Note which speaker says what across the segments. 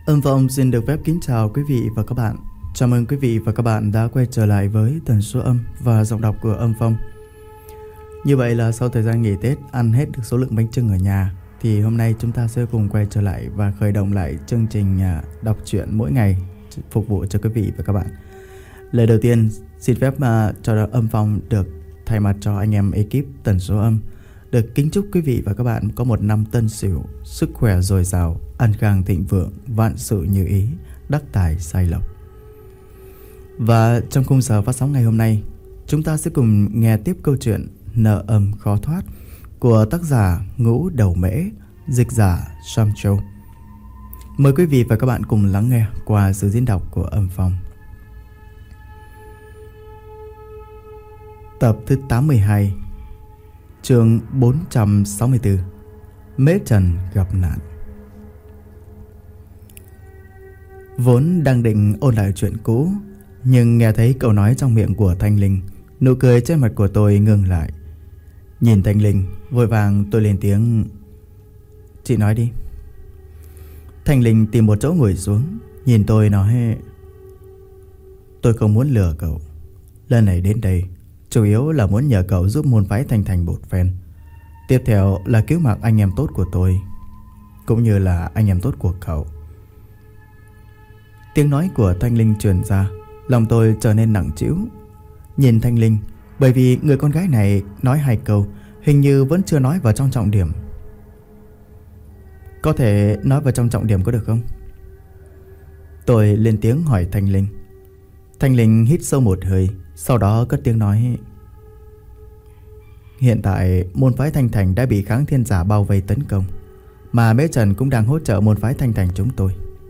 Speaker 1: Âm Phong xin được phép kính chào quý vị và các bạn. Chào mừng quý vị và các bạn đã quay trở lại với tần số âm và giọng đọc của Âm Phong. Như vậy là sau thời gian nghỉ Tết ăn hết được số lượng bánh chưng ở nhà, thì hôm nay chúng ta sẽ cùng quay trở lại và khởi động lại chương trình đọc truyện mỗi ngày phục vụ cho quý vị và các bạn. Lời đầu tiên xin phép cho Âm Phong được thay mặt cho anh em ekip tần số âm được kính chúc quý vị và các bạn có một năm Tân Sửu sức khỏe dồi dào, an khang thịnh vượng, vạn sự như ý, đắc tài sai lộc. Và trong khung giờ phát sóng ngày hôm nay, chúng ta sẽ cùng nghe tiếp câu chuyện Nợ âm khó thoát của tác giả Ngũ Đầu Mễ, dịch giả Sam Châu. Mời quý vị và các bạn cùng lắng nghe qua sự diễn đọc của Âm Phong. Tập thứ 82, chương 464, Mễ Trần gặp nạn. Vốn đang định ôn lại chuyện cũ, nhưng nghe thấy câu nói trong miệng của Thanh Linh, nụ cười trên mặt của tôi ngừng lại. Nhìn Thanh Linh, vội vàng tôi lên tiếng: "Chị nói đi." Thanh Linh tìm một chỗ ngồi xuống, nhìn tôi nói: "Tôi không muốn lừa cậu. Lần này đến đây chủ yếu là muốn nhờ cậu giúp môn phái Thanh Thành một phen. Tiếp theo là cứu mạng anh em tốt của tôi, cũng như là anh em tốt của cậu." Tiếng nói của Thanh Linh truyền ra, lòng tôi trở nên nặng trĩu. Nhìn Thanh Linh, bởi vì người con gái này nói hai câu hình như vẫn chưa nói vào trong trọng điểm. "Có thể nói vào trong trọng điểm có được không?" Tôi lên tiếng hỏi Thanh Linh. Thanh Linh hít sâu một hơi, sau đó cất tiếng nói: "Hiện tại môn phái Thanh Thành đã bị Kháng Thiên Giả bao vây tấn công, mà Mễ Trần cũng đang hỗ trợ môn phái Thanh Thành chúng tôi."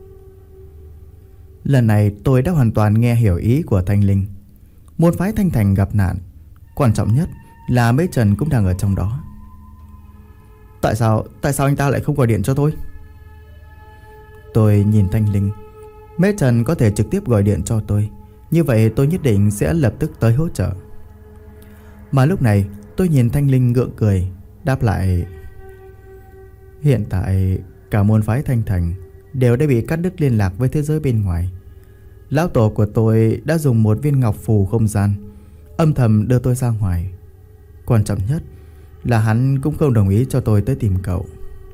Speaker 1: Lần này tôi đã hoàn toàn nghe hiểu ý của Thanh Linh. Môn phái Thanh Thành gặp nạn, quan trọng nhất là Mễ Trần cũng đang ở trong đó. Tại sao anh ta lại không gọi điện cho tôi?" Tôi nhìn Thanh Linh. Mễ Trần có thể trực tiếp gọi điện cho tôi, như vậy tôi nhất định sẽ lập tức tới hỗ trợ. Mà lúc này tôi nhìn Thanh Linh gượng cười, đáp lại: "Hiện tại cả môn phái Thanh Thành đều đã bị cắt đứt liên lạc với thế giới bên ngoài. Lão tổ của tôi đã dùng một viên ngọc phù không gian âm thầm đưa tôi ra ngoài. Quan trọng nhất là hắn cũng không đồng ý cho tôi tới tìm cậu."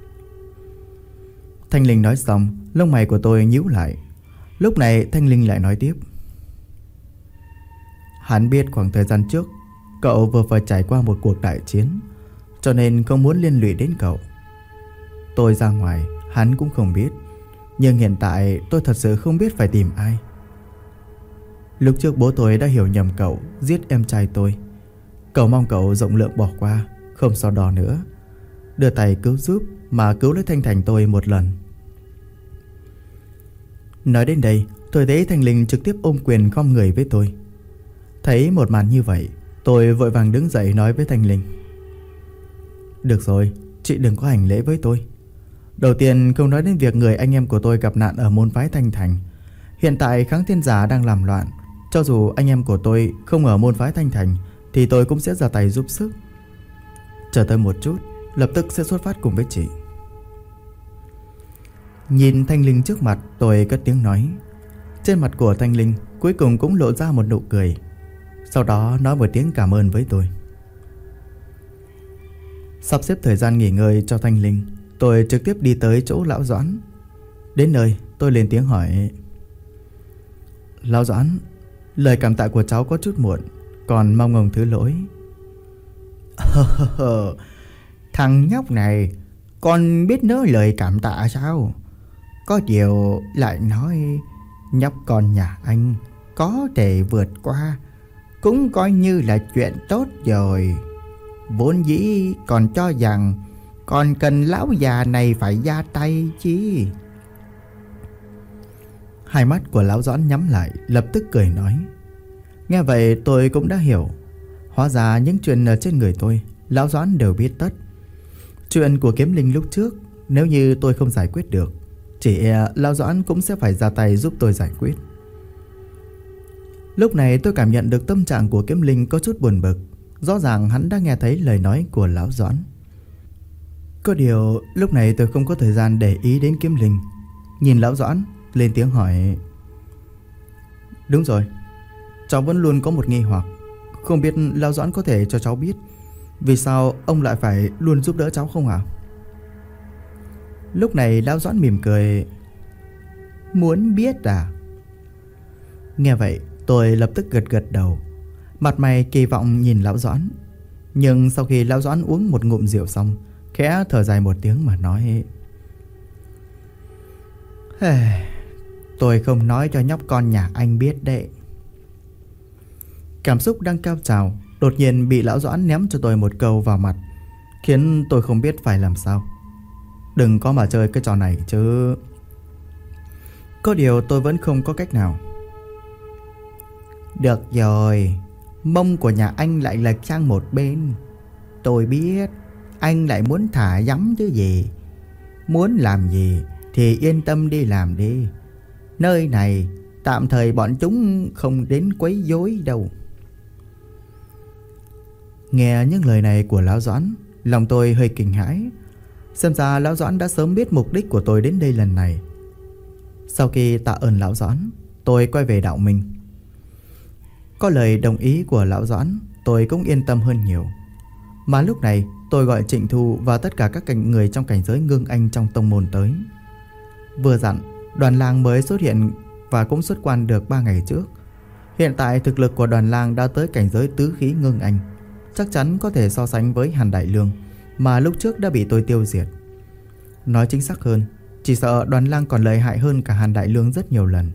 Speaker 1: Thanh Linh nói xong, lông mày của tôi nhíu lại. Lúc này Thanh Linh lại nói tiếp: "Hắn biết khoảng thời gian trước cậu vừa phải trải qua một cuộc đại chiến, cho nên không muốn liên lụy đến cậu. Tôi ra ngoài hắn cũng không biết, nhưng hiện tại tôi thật sự không biết phải tìm ai. Lúc trước bố tôi đã hiểu nhầm cậu giết em trai tôi. Cậu mong cậu rộng lượng bỏ qua, không so đo nữa, đưa tay cứu giúp mà cứu lấy Thanh Thành tôi một lần." Nói đến đây, tôi thấy Thanh Linh trực tiếp ôm quyền khom người với tôi. Thấy một màn như vậy, tôi vội vàng đứng dậy nói với Thanh Linh: "Được rồi, chị đừng có hành lễ với tôi. Đầu tiên không nói đến việc người anh em của tôi gặp nạn ở môn phái Thanh Thành. Hiện tại Kháng Thiên Giả đang làm loạn. Cho dù anh em của tôi không ở môn phái Thanh Thành thì tôi cũng sẽ ra tay giúp sức. Chờ tôi một chút, lập tức sẽ xuất phát cùng với chị." Nhìn Thanh Linh trước mặt, tôi cất tiếng nói. Trên mặt của Thanh Linh cuối cùng cũng lộ ra một nụ cười, sau đó nói một tiếng cảm ơn với tôi. Sắp xếp thời gian nghỉ ngơi cho Thanh Linh, tôi trực tiếp đi tới chỗ Lão Doãn. Đến nơi tôi lên tiếng hỏi: "Lão Doãn, lời cảm tạ của cháu có chút muộn, còn mong ông thứ lỗi."
Speaker 2: Thằng nhóc này còn biết nói lời cảm tạ sao? Có điều lại nói nhóc con nhà anh có thể vượt qua cũng coi như là chuyện tốt rồi. Vốn dĩ còn cho rằng còn cần lão già này phải ra tay chứ."
Speaker 1: Hai mắt của Lão Doãn nhắm lại, lập tức cười nói. Nghe vậy tôi cũng đã hiểu. Hóa ra những chuyện ở trên người tôi Lão Doãn đều biết tất. Chuyện của Kiếm Linh lúc trước, nếu như tôi không giải quyết được, chỉ e Lão Doãn cũng sẽ phải ra tay giúp tôi giải quyết. Lúc này tôi cảm nhận được tâm trạng của Kiếm Linh có chút buồn bực. Rõ ràng hắn đã nghe thấy lời nói của Lão Doãn. Có điều lúc này tôi không có thời gian để ý đến Kiếm Linh, nhìn lão Doãn, lên tiếng hỏi: Đúng rồi, cháu vẫn luôn có một nghi hoặc. Không biết lão Doãn có thể cho cháu biết vì sao ông lại phải luôn giúp đỡ cháu không ạ?
Speaker 2: Lúc này lão Doãn mỉm cười: Muốn biết à?
Speaker 1: Nghe vậy tôi lập tức gật gật đầu, mặt mày kỳ vọng nhìn lão Doãn. Nhưng sau khi lão Doãn uống một ngụm rượu xong, khẽ thở dài một tiếng mà nói:
Speaker 2: Tôi không nói cho nhóc con nhà anh biết đấy.
Speaker 1: Cảm xúc đang cao trào đột nhiên bị lão Doãn ném cho tôi một câu vào mặt, khiến tôi không biết phải làm sao. Đừng có mà chơi cái trò này chứ. Có điều tôi vẫn không có cách nào.
Speaker 2: Được rồi, mông của nhà anh lại lệch sang một bên. Tôi biết anh lại muốn thả dắm chứ gì. Muốn làm gì thì yên tâm đi làm đi. Nơi này tạm thời bọn chúng không đến quấy rối đâu.
Speaker 1: Nghe những lời này của lão Doãn, lòng tôi hơi kinh hãi. Xem ra lão Doãn đã sớm biết mục đích của tôi đến đây lần này. Sau khi tạ ơn lão Doãn, tôi quay về đạo minh. Có lời đồng ý của lão Doãn, tôi cũng yên tâm hơn nhiều. Mà lúc này tôi gọi Trịnh Thu và tất cả các người trong cảnh giới Ngưng Anh trong tông môn tới. Vừa dặn, đoàn lang mới xuất hiện và cũng xuất quan được 3 ngày trước. Hiện tại thực lực của đoàn lang đã tới cảnh giới tứ khí Ngưng Anh, chắc chắn có thể so sánh với Hàn Đại Lương mà lúc trước đã bị tôi tiêu diệt. Nói chính xác hơn, chỉ sợ đoàn lang còn lợi hại hơn cả Hàn Đại Lương rất nhiều lần.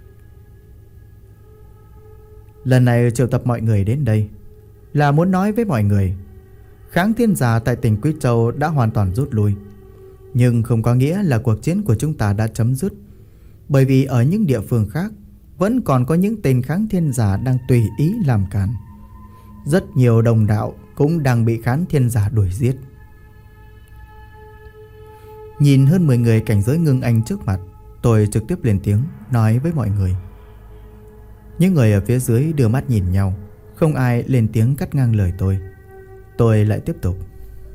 Speaker 1: Lần này triệu tập mọi người đến đây là muốn nói với mọi người, Kháng Thiên Giả tại tỉnh Quý Châu đã hoàn toàn rút lui. Nhưng không có nghĩa là cuộc chiến của chúng ta đã chấm dứt, bởi vì ở những địa phương khác vẫn còn có những tên Kháng Thiên Giả đang tùy ý làm càn. Rất nhiều đồng đạo cũng đang bị Kháng Thiên Giả đuổi giết. Nhìn hơn 10 người cảnh giới Ngưng Anh trước mặt, tôi trực tiếp lên tiếng nói với mọi người. Những người ở phía dưới đưa mắt nhìn nhau, không ai lên tiếng cắt ngang lời tôi. Tôi lại tiếp tục.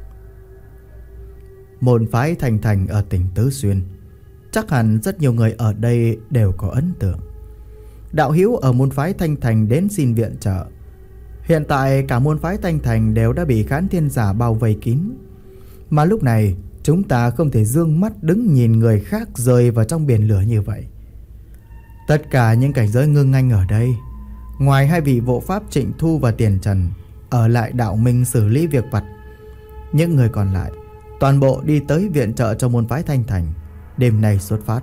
Speaker 1: Môn phái Thành Thành ở tỉnh Tứ Xuyên, chắc hẳn rất nhiều người ở đây đều có ấn tượng. Đạo hữu ở môn phái Thanh Thành đến xin viện trợ. Hiện tại cả môn phái Thanh Thành đều đã bị Khán Thiên Giả bao vây kín. Mà lúc này chúng ta không thể dương mắt đứng nhìn người khác rơi vào trong biển lửa như vậy. Tất cả những cảnh giới Ngưng Anh ở đây, ngoài 2 vị hộ pháp Trịnh Thu và Tiền Trần ở lại đạo minh xử lý việc vặt, những người còn lại toàn bộ đi tới viện trợ cho môn phái Thanh Thành. Đêm nay xuất phát.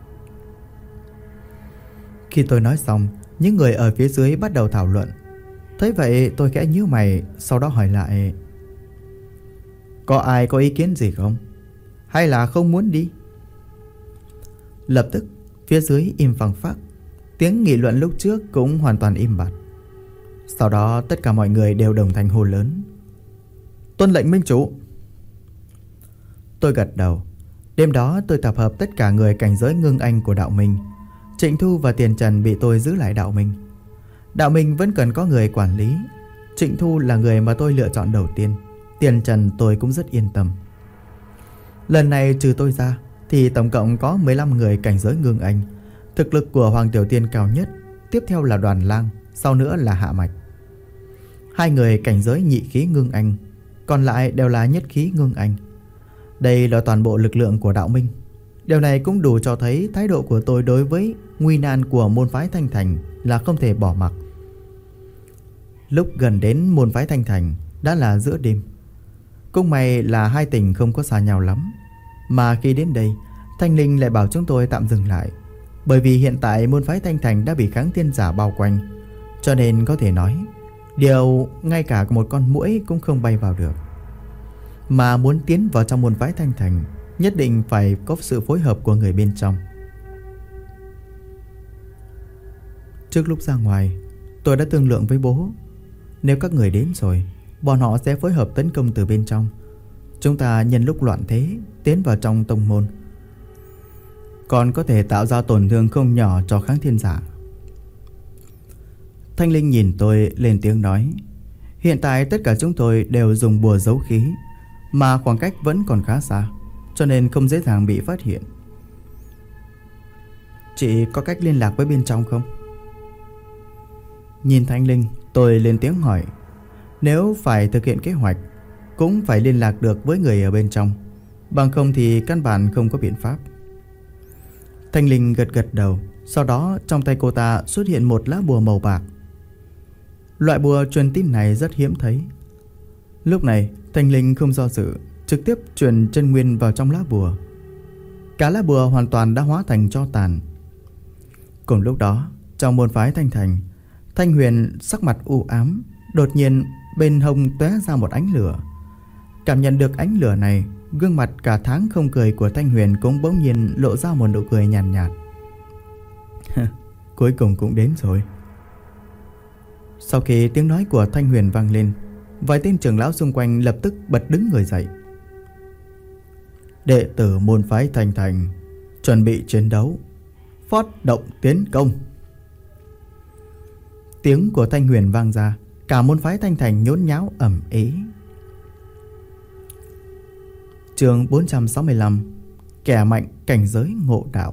Speaker 1: Khi tôi nói xong, những người ở phía dưới bắt đầu thảo luận. Thấy vậy tôi khẽ nhíu mày, sau đó hỏi lại: Có ai có ý kiến gì không? Hay là không muốn đi? Lập tức phía dưới im phăng phắc, tiếng nghị luận lúc trước cũng hoàn toàn im bặt. Sau đó tất cả mọi người đều đồng thanh hô lớn: Tuân lệnh minh chủ. Tôi gật đầu. Đêm đó tôi tập hợp tất cả người cảnh giới Ngưng Anh của đạo minh. Trịnh Thu và Tiền Trần bị tôi giữ lại đạo minh. Đạo minh vẫn cần có người quản lý. Trịnh Thu là người mà tôi lựa chọn đầu tiên. Tiền Trần tôi cũng rất yên tâm. Lần này trừ tôi ra thì tổng cộng có 15 người cảnh giới Ngưng Anh. Thực lực của Hoàng Tiểu Tiên cao nhất, tiếp theo là Đoàn Lang, sau nữa là Hạ Mạch. 2 người cảnh giới nhị khí Ngưng Anh, còn lại đều là nhất khí Ngưng Anh. Đây là toàn bộ lực lượng của đạo minh. Điều này cũng đủ cho thấy thái độ của tôi đối với nguy nan của môn phái Thanh Thành là không thể bỏ mặc. Lúc gần đến môn phái Thanh Thành đã là giữa đêm. Cũng may là 2 tỉnh không có xa nhau lắm. Mà khi đến đây, Thanh Linh lại bảo chúng tôi tạm dừng lại, bởi vì hiện tại môn phái Thanh Thành đã bị Kháng Thiên Giả bao quanh. Cho nên có thể nói, điều ngay cả một con muỗi cũng không bay vào được. Mà muốn tiến vào trong môn phái Thanh Thành, nhất định phải có sự phối hợp của người bên trong. Trước lúc ra ngoài, tôi đã thương lượng với bố, nếu các người đến rồi, bọn họ sẽ phối hợp tấn công từ bên trong. Chúng ta nhân lúc loạn thế tiến vào trong tông môn, còn có thể tạo ra tổn thương không nhỏ cho Kháng Thiên Giả. Thanh Linh nhìn tôi lên tiếng nói: Hiện tại tất cả chúng tôi đều dùng bùa giấu khí, mà khoảng cách vẫn còn khá xa, cho nên không dễ dàng bị phát hiện. chị có cách liên lạc với bên trong không? Nhìn Thanh Linh, tôi lên tiếng hỏi. Nếu phải thực hiện kế hoạch, cũng phải liên lạc được với người ở bên trong, bằng không thì căn bản không có biện pháp. Thanh Linh gật gật đầu. Sau đó trong tay cô ta xuất hiện một lá bùa màu bạc. Loại bùa truyền tin này rất hiếm thấy. Lúc này Thanh Linh không do dự, trực tiếp truyền chân nguyên vào trong lá bùa. Cả lá bùa hoàn toàn đã hóa thành tro tàn. Cùng lúc đó, trong môn phái Thanh Thành, Thanh Huyền sắc mặt u ám. Đột nhiên bên hông tóe ra một ánh lửa. Cảm nhận được ánh lửa này, gương mặt cả tháng không cười của Thanh Huyền cũng bỗng nhiên lộ ra một nụ cười nhàn nhạt. Cuối cùng cũng đến rồi. Sau khi tiếng nói của Thanh Huyền vang lên, vài tên trưởng lão xung quanh lập tức bật đứng người dậy. Đệ tử môn phái Thanh Thành chuẩn bị chiến đấu, phát động tiến công. Tiếng của Thanh Huyền vang ra, cả môn phái Thanh Thành nhốn nháo ầm ĩ. Chương 465. Kẻ mạnh cảnh giới ngộ đạo.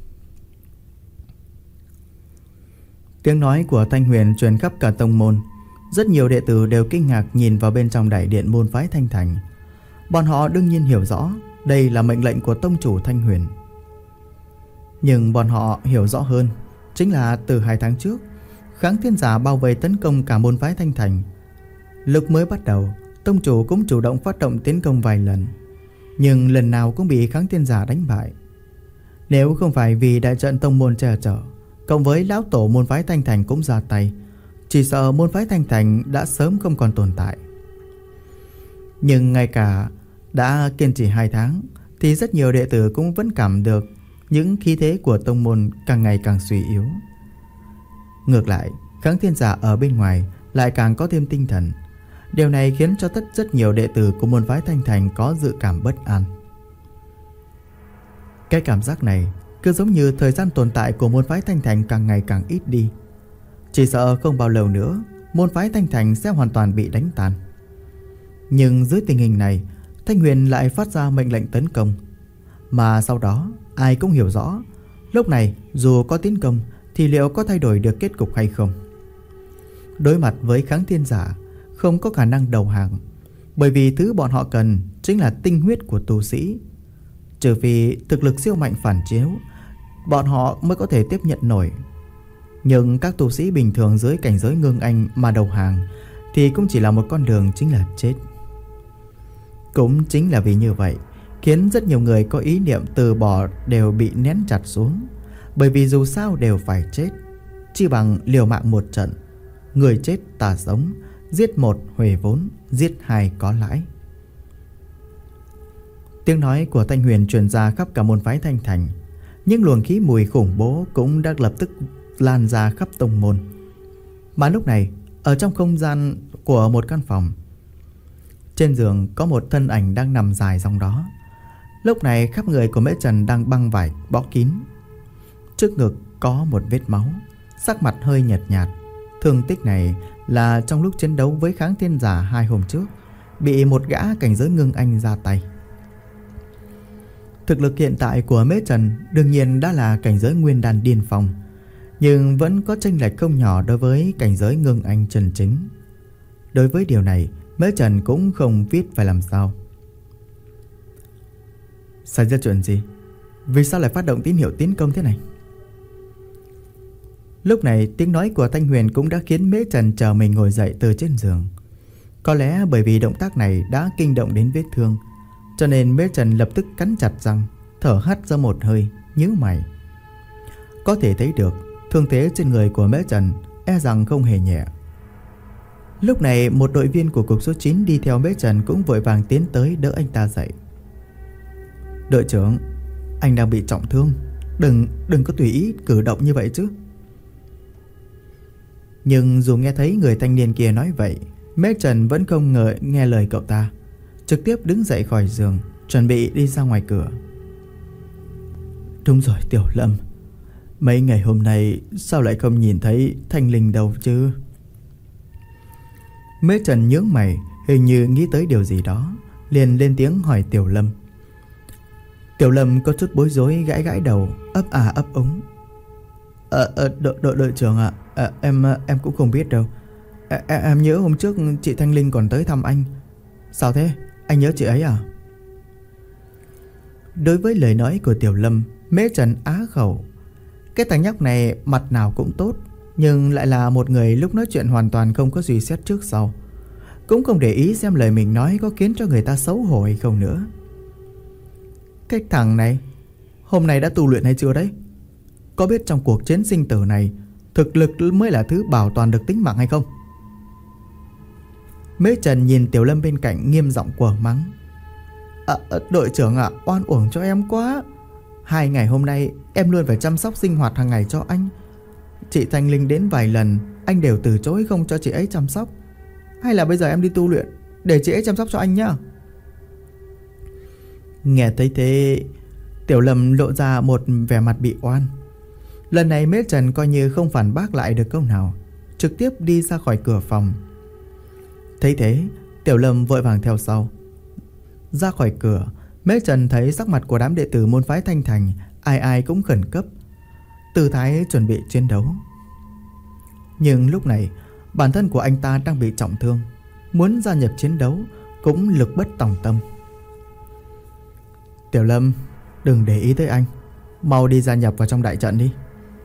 Speaker 1: Tiếng nói của Thanh Huyền truyền khắp cả tông môn. Rất nhiều đệ tử đều kinh ngạc nhìn vào bên trong đại điện môn phái Thanh Thành. Bọn họ đương nhiên hiểu rõ đây là mệnh lệnh của tông chủ Thanh Huyền. Nhưng bọn họ hiểu rõ hơn chính là từ 2 tháng trước, Kháng Thiên Giả bao vây tấn công cả môn phái Thanh Thành. Lúc mới bắt đầu, tông chủ cũng chủ động phát động tiến công vài lần, nhưng lần nào cũng bị Kháng Thiên Giả đánh bại. Nếu không phải vì đại trận tông môn che chở, cộng với lão tổ môn phái Thanh Thành cũng ra tay, chỉ sợ môn phái Thanh Thành đã sớm không còn tồn tại. Nhưng ngay cả đã kiên trì 2 tháng thì rất nhiều đệ tử cũng vẫn cảm được những khí thế của tông môn càng ngày càng suy yếu. Ngược lại, Kháng Thiên Giả ở bên ngoài lại càng có thêm tinh thần. Điều này khiến cho rất nhiều đệ tử của môn phái Thanh Thành có dự cảm bất an. Cái cảm giác này cứ giống như thời gian tồn tại của môn phái Thanh Thành càng ngày càng ít đi. Chỉ sợ không bao lâu nữa môn phái Thanh Thành sẽ hoàn toàn bị đánh tan. Nhưng dưới tình hình này, Thanh Huyền lại phát ra mệnh lệnh tấn công. Mà sau đó ai cũng hiểu rõ, lúc này dù có tiến công thì liệu có thay đổi được kết cục hay không. Đối mặt với Kháng Thiên Giả, không có khả năng đầu hàng, bởi vì thứ bọn họ cần chính là tinh huyết của tu sĩ. Trừ phi thực lực siêu mạnh phản chiếu, bọn họ mới có thể tiếp nhận nổi. Nhưng các tu sĩ bình thường dưới cảnh giới ngưng anh mà đầu hàng thì cũng chỉ là một con đường, chính là chết. Cũng chính là vì như vậy khiến rất nhiều người có ý niệm từ bỏ đều bị nén chặt xuống. Bởi vì dù sao đều phải chết, chi bằng liều mạng một trận. Người chết ta sống, giết 1 huề vốn, giết 2 có lãi. Tiếng nói của Thanh Huyền truyền ra khắp cả môn phái Thanh Thành. Những luồng khí mùi khủng bố cũng đã lập tức lan ra khắp tông môn. Mà lúc này, ở trong không gian của một căn phòng, trên giường có một thân ảnh đang nằm dài trong đó. Lúc này khắp người của Mễ Trần đang băng vải bó kín. Trước ngực có một vết máu, sắc mặt hơi nhợt nhạt. Thương tích này là trong lúc chiến đấu với Kháng Thiên Giả 2 hôm trước, bị một gã cảnh giới ngưng anh ra tay. Thực lực hiện tại của Mễ Trần đương nhiên đã là cảnh giới nguyên đan điên phong, nhưng vẫn có chênh lệch không nhỏ đối với cảnh giới ngưng anh chân chính. Đối với điều này, Mễ Trần cũng không biết phải làm sao. Xảy ra chuyện gì? Vì sao lại phát động tín hiệu tiến công thế này? Lúc này tiếng nói của Thanh Huyền cũng đã khiến Mễ Trần chờ mình ngồi dậy từ trên giường. Có lẽ bởi vì động tác này đã kinh động đến vết thương, cho nên Mễ Trần lập tức cắn chặt răng, thở hắt ra một hơi, nhíu mày. Có thể thấy được thương thế trên người của Mễ Trần e rằng không hề nhẹ. Lúc này một đội viên của cục số 9 đi theo Mễ Trần cũng vội vàng tiến tới đỡ anh ta dậy. Đội trưởng, anh đang bị trọng thương, đừng có tùy ý cử động như vậy chứ. Nhưng dù nghe thấy người thanh niên kia nói vậy, Mễ Trần vẫn không ngờ nghe lời cậu ta, trực tiếp đứng dậy khỏi giường, chuẩn bị đi ra ngoài cửa. Đúng rồi Tiểu Lâm, mấy ngày hôm nay sao lại không nhìn thấy Thanh Linh đâu chứ? Mễ Trần nhướng mày, hình như nghĩ tới điều gì đó, liền lên tiếng hỏi Tiểu Lâm. Tiểu Lâm có chút bối rối, gãi gãi đầu, ấp úng. Đội trưởng ạ, em cũng không biết đâu. Em nhớ hôm trước chị Thanh Linh còn tới thăm anh. Sao thế? Anh nhớ chị ấy à?
Speaker 2: Đối với lời nói của Tiểu Lâm, Mễ Trần á khẩu. Cái thằng nhóc này mặt nào cũng tốt, nhưng lại là một người lúc nói chuyện hoàn toàn không có suy xét trước sau, cũng không để ý xem lời mình nói có khiến cho người ta xấu hổ hay không nữa. Cái thằng này hôm nay đã tu luyện hay chưa đấy? Có biết trong cuộc chiến sinh tử này thực lực mới là thứ bảo toàn được tính mạng hay không? Mễ Trần nhìn Tiểu Lâm bên cạnh nghiêm giọng quở mắng. Đội trưởng ạ, oan uổng cho em quá. 2 ngày hôm nay em luôn phải chăm sóc sinh hoạt hàng ngày cho anh. Chị Thanh Linh đến vài lần anh đều từ chối không cho chị ấy chăm sóc. Hay là bây giờ em đi tu luyện để chị ấy chăm sóc cho anh nhá. Nghe thấy thế, Tiểu Lâm lộ ra một vẻ mặt bị oan. Lần này Mễ Trần coi như không phản bác lại được câu nào, trực tiếp đi ra khỏi cửa phòng. Thấy thế, Tiểu Lâm vội vàng theo sau. Ra khỏi cửa, Mễ Trần thấy sắc mặt của đám đệ tử môn phái Thanh Thành ai ai cũng khẩn cấp, tư thái chuẩn bị chiến đấu. Nhưng lúc này bản thân của anh ta đang bị trọng thương, muốn gia nhập chiến đấu cũng lực bất tòng tâm. Tiểu Lâm, đừng để ý tới anh, mau đi gia nhập vào trong đại trận đi.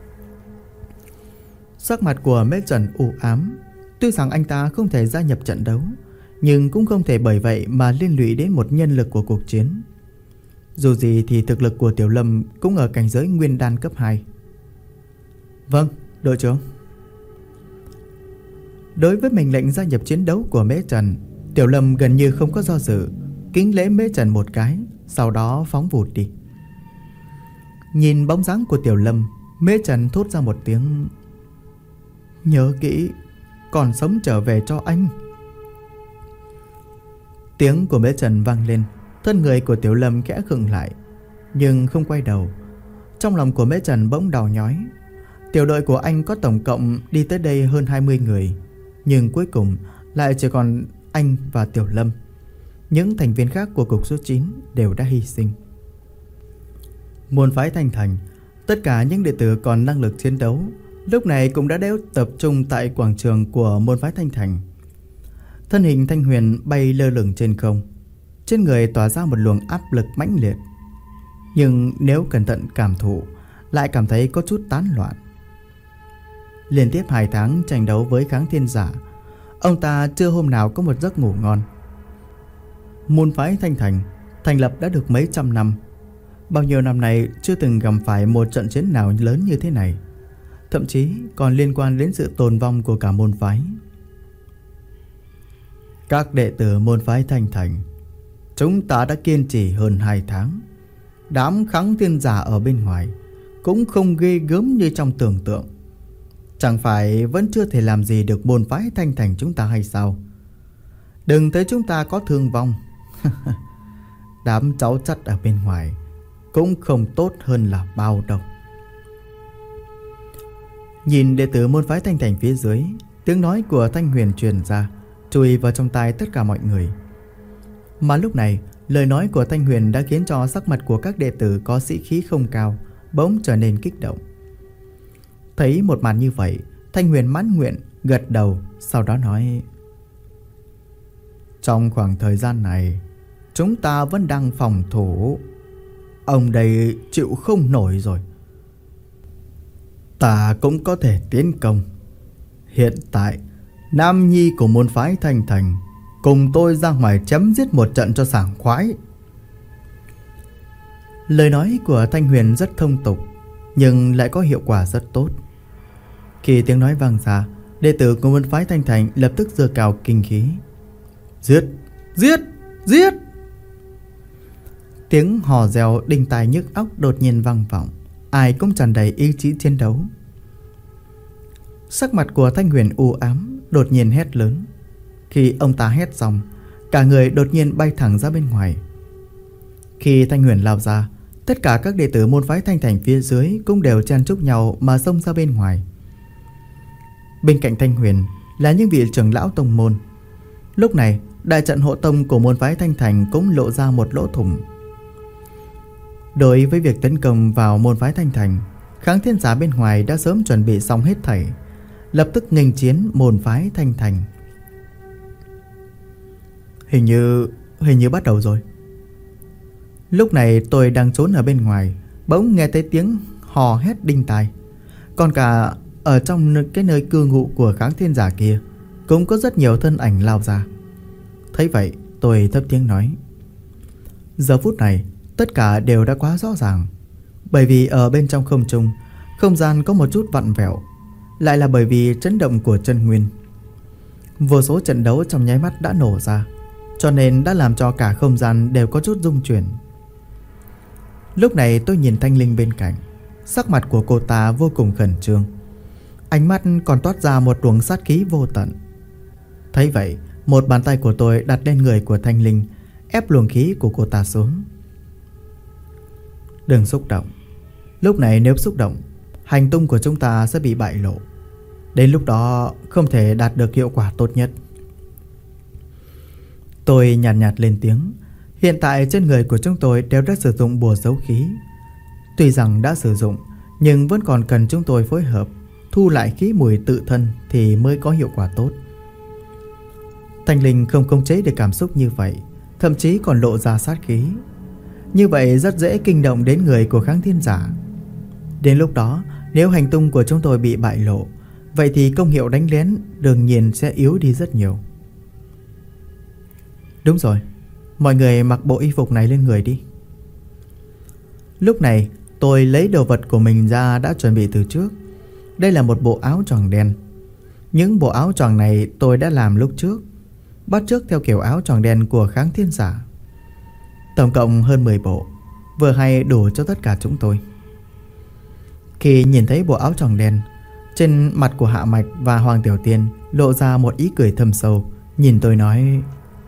Speaker 2: Sắc mặt của Mễ Trần u ám. Tuy rằng anh ta không thể gia nhập trận đấu, nhưng cũng không thể bởi vậy mà liên lụy đến một nhân lực của cuộc chiến. Dù gì thì thực lực của Tiểu Lâm cũng ở cảnh giới nguyên đan cấp 2. Vâng, đội trưởng. Đối với mệnh lệnh gia nhập chiến đấu của Mễ Trần, Tiểu Lâm gần như không có do dự, kính lễ Mễ Trần một cái, sau đó phóng vụt đi. Nhìn bóng dáng của Tiểu Lâm, Mễ Trần thốt ra một tiếng: nhớ kỹ, còn sống trở về cho anh. Tiếng của Mễ Trần vang lên, thân người của Tiểu Lâm khẽ khựng lại, nhưng không quay đầu. Trong lòng của Mễ Trần bỗng đau nhói. Tiểu đội của anh có tổng cộng đi tới đây hơn 20 người, nhưng cuối cùng lại chỉ còn anh và Tiểu Lâm. Những thành viên khác của cục số 9 đều đã hy sinh. Môn phái Thanh Thành, tất cả những đệ tử còn năng lực chiến đấu lúc này cũng đã đều tập trung tại quảng trường của môn phái Thanh Thành. Thân hình Thanh Huyền bay lơ lửng trên không, trên người tỏa ra một luồng áp lực mãnh liệt. Nhưng nếu cẩn thận cảm thụ, lại cảm thấy có chút tán loạn. Liên tiếp 2 tháng tranh đấu với kháng thiên giả, ông ta chưa hôm nào có một giấc ngủ ngon. Môn phái Thanh Thành thành lập đã được mấy trăm năm, bao nhiêu năm này chưa từng gặp phải một trận chiến nào lớn như thế này, thậm chí còn liên quan đến sự tồn vong của cả môn phái. Các đệ tử môn phái Thanh Thành, chúng ta đã kiên trì hơn 2 tháng. Đám kháng thiên giả ở bên ngoài cũng không ghê gớm như trong tưởng tượng. Chẳng phải vẫn chưa thể làm gì được môn phái Thanh Thành chúng ta hay sao? Đừng thấy chúng ta có thương vong. Đám cháu chắt ở bên ngoài cũng không tốt hơn là bao đâu. Nhìn đệ tử môn phái Thanh Thành phía dưới, tiếng nói của Thanh Huyền truyền ra, chui vào trong tai tất cả mọi người. Mà lúc này, lời nói của Thanh Huyền đã khiến cho sắc mặt của các đệ tử có sĩ khí không cao bỗng trở nên kích động. Thấy một màn như vậy, Thanh Huyền mãn nguyện gật đầu, sau đó nói: trong khoảng thời gian này, chúng ta vẫn đang phòng thủ. Ông đây chịu không nổi rồi, ta cũng có thể tiến công. Hiện tại, nam nhi của môn phái Thanh Thành cùng tôi ra ngoài chém giết một trận cho sảng khoái. Lời nói của Thanh Huyền rất thông tục, nhưng lại có hiệu quả rất tốt. Khi tiếng nói vang ra, đệ tử của môn phái Thanh Thành lập tức giơ cao kinh khí. Giết! Giết! Giết! Tiếng hò reo đinh tai nhức óc đột nhiên vang vọng, ai cũng tràn đầy ý chí chiến đấu. Sắc mặt của Thanh Huyền u ám, đột nhiên hét lớn. Khi ông ta hét xong, cả người đột nhiên bay thẳng ra bên ngoài. Khi Thanh Huyền lao ra, tất cả các đệ tử môn phái Thanh Thành phía dưới cũng đều chen chúc nhau mà xông ra bên ngoài. Bên cạnh Thanh Huyền là những vị trưởng lão tông môn. Lúc này, đại trận hộ tông của môn phái Thanh Thành cũng lộ ra một lỗ thủng. Đối với việc tấn công vào môn phái Thanh Thành,
Speaker 1: Kháng Thiên Giả bên ngoài đã sớm chuẩn bị xong hết thảy, lập tức nghênh chiến môn phái Thanh Thành. Hình như bắt đầu rồi. Lúc này tôi đang trốn ở bên ngoài, bỗng nghe thấy tiếng hò hét đinh tai. Còn cả ở trong cái nơi cư ngụ của Kháng Thiên Giả kia cũng có rất nhiều thân ảnh lao ra. Thấy vậy tôi thấp tiếng nói: giờ phút này tất cả đều đã quá rõ ràng. Bởi vì ở bên trong không trung, không gian có một chút vặn vẹo, lại là bởi vì chấn động của chân nguyên. Vô số trận đấu trong nháy mắt đã nổ ra, cho nên đã làm cho cả không gian đều có chút rung chuyển. Lúc này tôi nhìn Thanh Linh bên cạnh, sắc mặt của cô ta vô cùng khẩn trương, ánh mắt còn toát ra một luồng sát khí vô tận. Thấy vậy, một bàn tay của tôi đặt lên người của Thanh Linh, ép luồng khí của cô ta xuống. Đừng xúc động. Lúc này nếu xúc động, hành tung của chúng ta sẽ bị bại lộ. Đến lúc đó không thể đạt được hiệu quả tốt nhất. Tôi nhàn nhạt lên tiếng. Hiện tại trên người của chúng tôi đều đã sử dụng bùa giấu khí. Tuy rằng đã sử dụng, nhưng vẫn còn cần chúng tôi phối hợp thu lại khí mùi tự thân thì mới có hiệu quả tốt. Thanh Linh không khống chế được cảm xúc như vậy, thậm chí còn lộ ra sát khí. Như vậy rất dễ kinh động đến người của Kháng Thiên Giả. Đến lúc đó, nếu hành tung của chúng tôi bị bại lộ, vậy thì công hiệu đánh lén đương nhiên sẽ yếu đi rất nhiều. Đúng rồi, mọi người mặc bộ y phục này lên người đi. Lúc này tôi lấy đồ vật của mình ra đã chuẩn bị từ trước. Đây là một bộ áo choàng đen. Những bộ áo choàng này tôi đã làm lúc trước, bắt chước theo kiểu áo choàng đen của Kháng Thiên Giả. Tổng cộng hơn 10 bộ, vừa hay đủ cho tất cả chúng tôi. Khi nhìn thấy bộ áo choàng đen, trên mặt của Hạ Mạch và Hoàng Tiểu Tiên lộ ra một ý cười thâm sâu, nhìn tôi nói: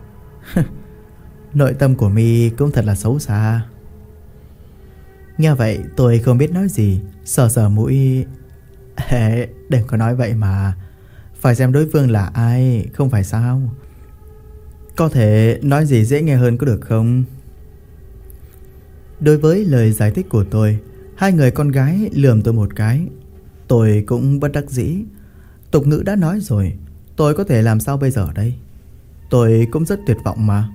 Speaker 1: nội tâm của mi cũng thật là xấu xa. Nghe vậy tôi không biết nói gì, sờ sờ mũi. Đừng có nói vậy mà, phải xem đối phương là ai, không phải sao? Có thể nói gì dễ nghe hơn có được không? Đối với lời giải thích của tôi, hai người con gái lườm tôi một cái. Tôi cũng bất đắc dĩ. Tục ngữ đã nói rồi, tôi có thể làm sao bây giờ đây? Tôi cũng rất tuyệt vọng mà.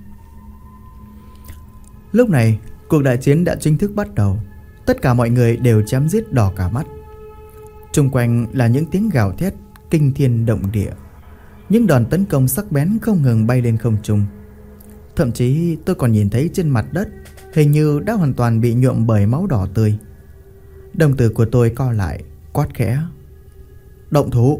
Speaker 1: Lúc này cuộc đại chiến đã chính thức bắt đầu. Tất cả mọi người đều chém giết đỏ cả mắt. Xung quanh là những tiếng gào thét kinh thiên động địa. Những đòn tấn công sắc bén không ngừng bay lên không trung. Thậm chí tôi còn nhìn thấy trên mặt đất hình như đã hoàn toàn bị nhuộm bởi máu đỏ tươi. Đồng tử của tôi co lại, quát khẽ: động thủ!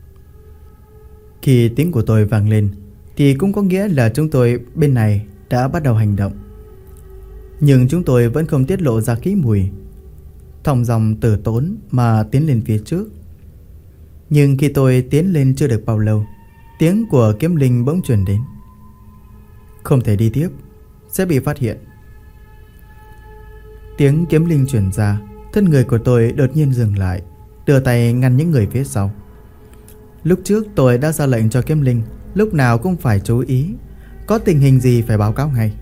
Speaker 1: Khi tiếng của tôi vang lên thì cũng có nghĩa là chúng tôi bên này đã bắt đầu hành động. Nhưng chúng tôi vẫn không tiết lộ ra khí mùi, thong dong từ tốn mà tiến lên phía trước. Nhưng khi tôi tiến lên chưa được bao lâu, tiếng của Kiếm Linh bỗng truyền đến: không thể đi tiếp, sẽ bị phát hiện. Tiếng Kiếm Linh truyền ra, thân người của tôi đột nhiên dừng lại, đưa tay ngăn những người phía sau. Lúc trước tôi đã ra lệnh cho Kiếm Linh lúc nào cũng phải chú ý, có tình hình gì phải báo cáo ngay.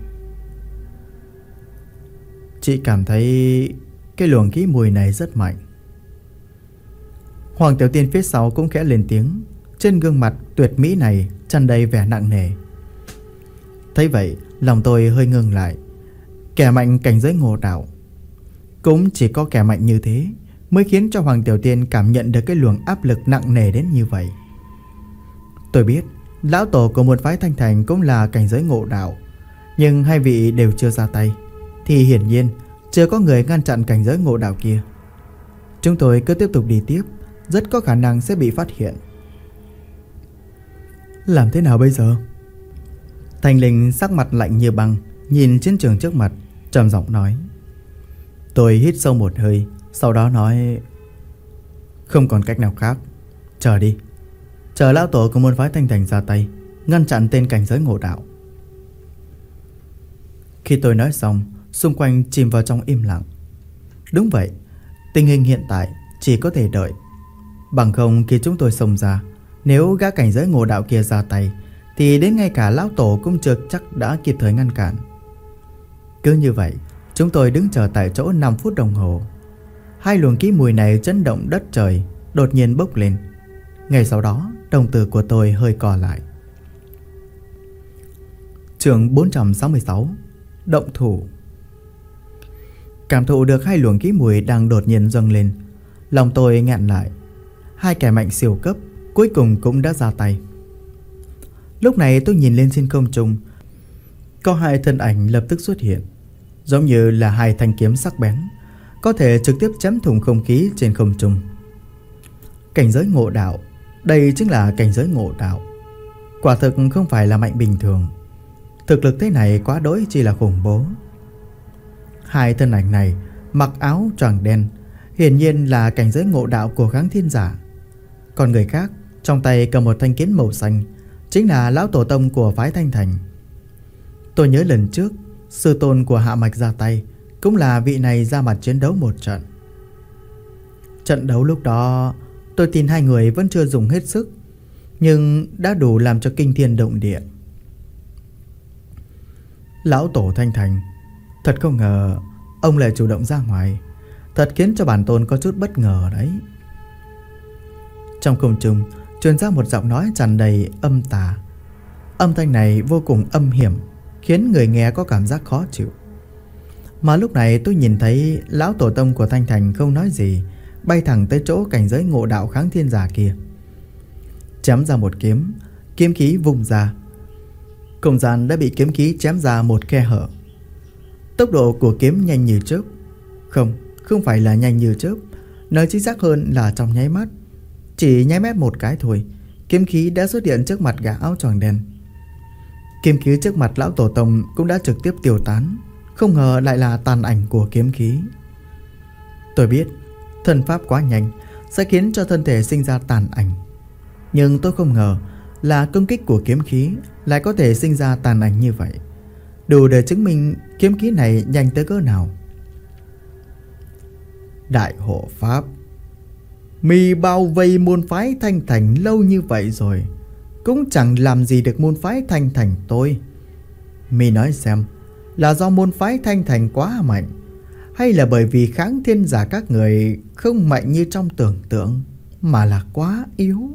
Speaker 1: Chị cảm thấy cái luồng khí mùi này rất mạnh. Hoàng Tiểu Tiên phía sau cũng khẽ lên tiếng, trên gương mặt tuyệt mỹ này tràn đầy vẻ nặng nề. Thấy vậy, lòng tôi hơi ngưng lại. Kẻ mạnh cảnh giới Ngộ Đạo, cũng chỉ có kẻ mạnh như thế mới khiến cho Hoàng Tiểu Tiên cảm nhận được cái luồng áp lực nặng nề đến như vậy. Tôi biết lão tổ của một phái Thanh Thành cũng là cảnh giới Ngộ Đạo, nhưng hai vị đều chưa ra tay, thì hiển nhiên chưa có người ngăn chặn cảnh giới Ngộ Đạo kia. Chúng tôi cứ tiếp tục đi tiếp, rất có khả năng sẽ bị phát hiện. Làm thế nào bây giờ? Thanh Linh sắc mặt lạnh như băng, nhìn chiến trường trước mặt, trầm giọng nói. Tôi hít sâu một hơi, sau đó nói: không còn cách nào khác, chờ đi. Chờ lão tổ của môn phái Thanh Thành ra tay, ngăn chặn tên cảnh giới Ngộ Đạo. Khi tôi nói xong, xung quanh chìm vào trong im lặng. Đúng vậy, tình hình hiện tại chỉ có thể đợi. Bằng không khi chúng tôi xông ra, nếu gã cảnh giới Ngộ Đạo kia ra tay, thì đến ngay cả lão tổ cũng chưa chắc đã kịp thời ngăn cản. Cứ như vậy, chúng tôi đứng chờ tại chỗ 5 phút đồng hồ. Hai luồng khí mùi này chấn động đất trời, đột nhiên bốc lên. Ngay sau đó, đồng tử của tôi hơi co lại. Chương 466: Động thủ. Cảm thụ được hai luồng khí mùi đang đột nhiên dâng lên, lòng tôi nghẹn lại. Hai kẻ mạnh siêu cấp cuối cùng cũng đã ra tay. Lúc này tôi nhìn lên trên không trung, có hai thân ảnh lập tức xuất hiện, giống như là hai thanh kiếm sắc bén, có thể trực tiếp chém thủng không khí trên không trung. Cảnh giới ngộ đạo, đây chính là cảnh giới ngộ đạo. Quả thực không phải là mạnh bình thường. Thực lực thế này quá đỗi chỉ là khủng bố. Hai thân ảnh này mặc áo choàng đen, hiển nhiên là cảnh giới ngộ đạo của Kháng Thiên Giả. Còn người khác trong tay cầm một thanh kiếm màu xanh, chính là lão tổ tông của phái Thanh Thành. Tôi nhớ lần trước sư tôn của Hạ Mạch ra tay, cũng là vị này ra mặt chiến đấu một trận. Trận đấu lúc đó tôi tin hai người vẫn chưa dùng hết sức, nhưng đã đủ làm cho kinh thiên động địa. Lão tổ Thanh Thành, thật không ngờ ông lại chủ động ra ngoài, thật khiến cho bản tôn có chút bất ngờ đấy. Trong không trung truyền ra một giọng nói tràn đầy âm tà. Âm thanh này vô cùng âm hiểm, khiến người nghe có cảm giác khó chịu. Mà lúc này tôi nhìn thấy lão tổ tông của Thanh Thành không nói gì, bay thẳng tới chỗ cảnh giới ngộ đạo Kháng Thiên Giả kia, chém ra một kiếm. Kiếm khí vung ra, không gian đã bị kiếm khí chém ra một khe hở. Tốc độ của kiếm nhanh như chớp. Không phải là nhanh như chớp, nói chính xác hơn là trong nháy mắt. Chỉ nháy mắt một cái thôi, kiếm khí đã xuất hiện trước mặt gã áo choàng đen. Kiếm khí trước mặt lão tổ tông cũng đã trực tiếp tiêu tán. Không ngờ lại là tàn ảnh của kiếm khí. Tôi biết thân pháp quá nhanh sẽ khiến cho thân thể sinh ra tàn ảnh, nhưng tôi không ngờ là công kích của kiếm khí lại có thể sinh ra tàn ảnh như vậy, đủ để chứng minh kiếm khí này nhanh tới cỡ nào. Đại hộ pháp, mi bao vây môn phái Thanh Thành lâu như vậy rồi, cũng chẳng làm gì được môn phái Thanh Thành tôi. Mi nói xem, là do môn phái Thanh Thành quá mạnh, hay là bởi vì Kháng Thiên Giả các người không mạnh như trong tưởng tượng, mà là quá yếu?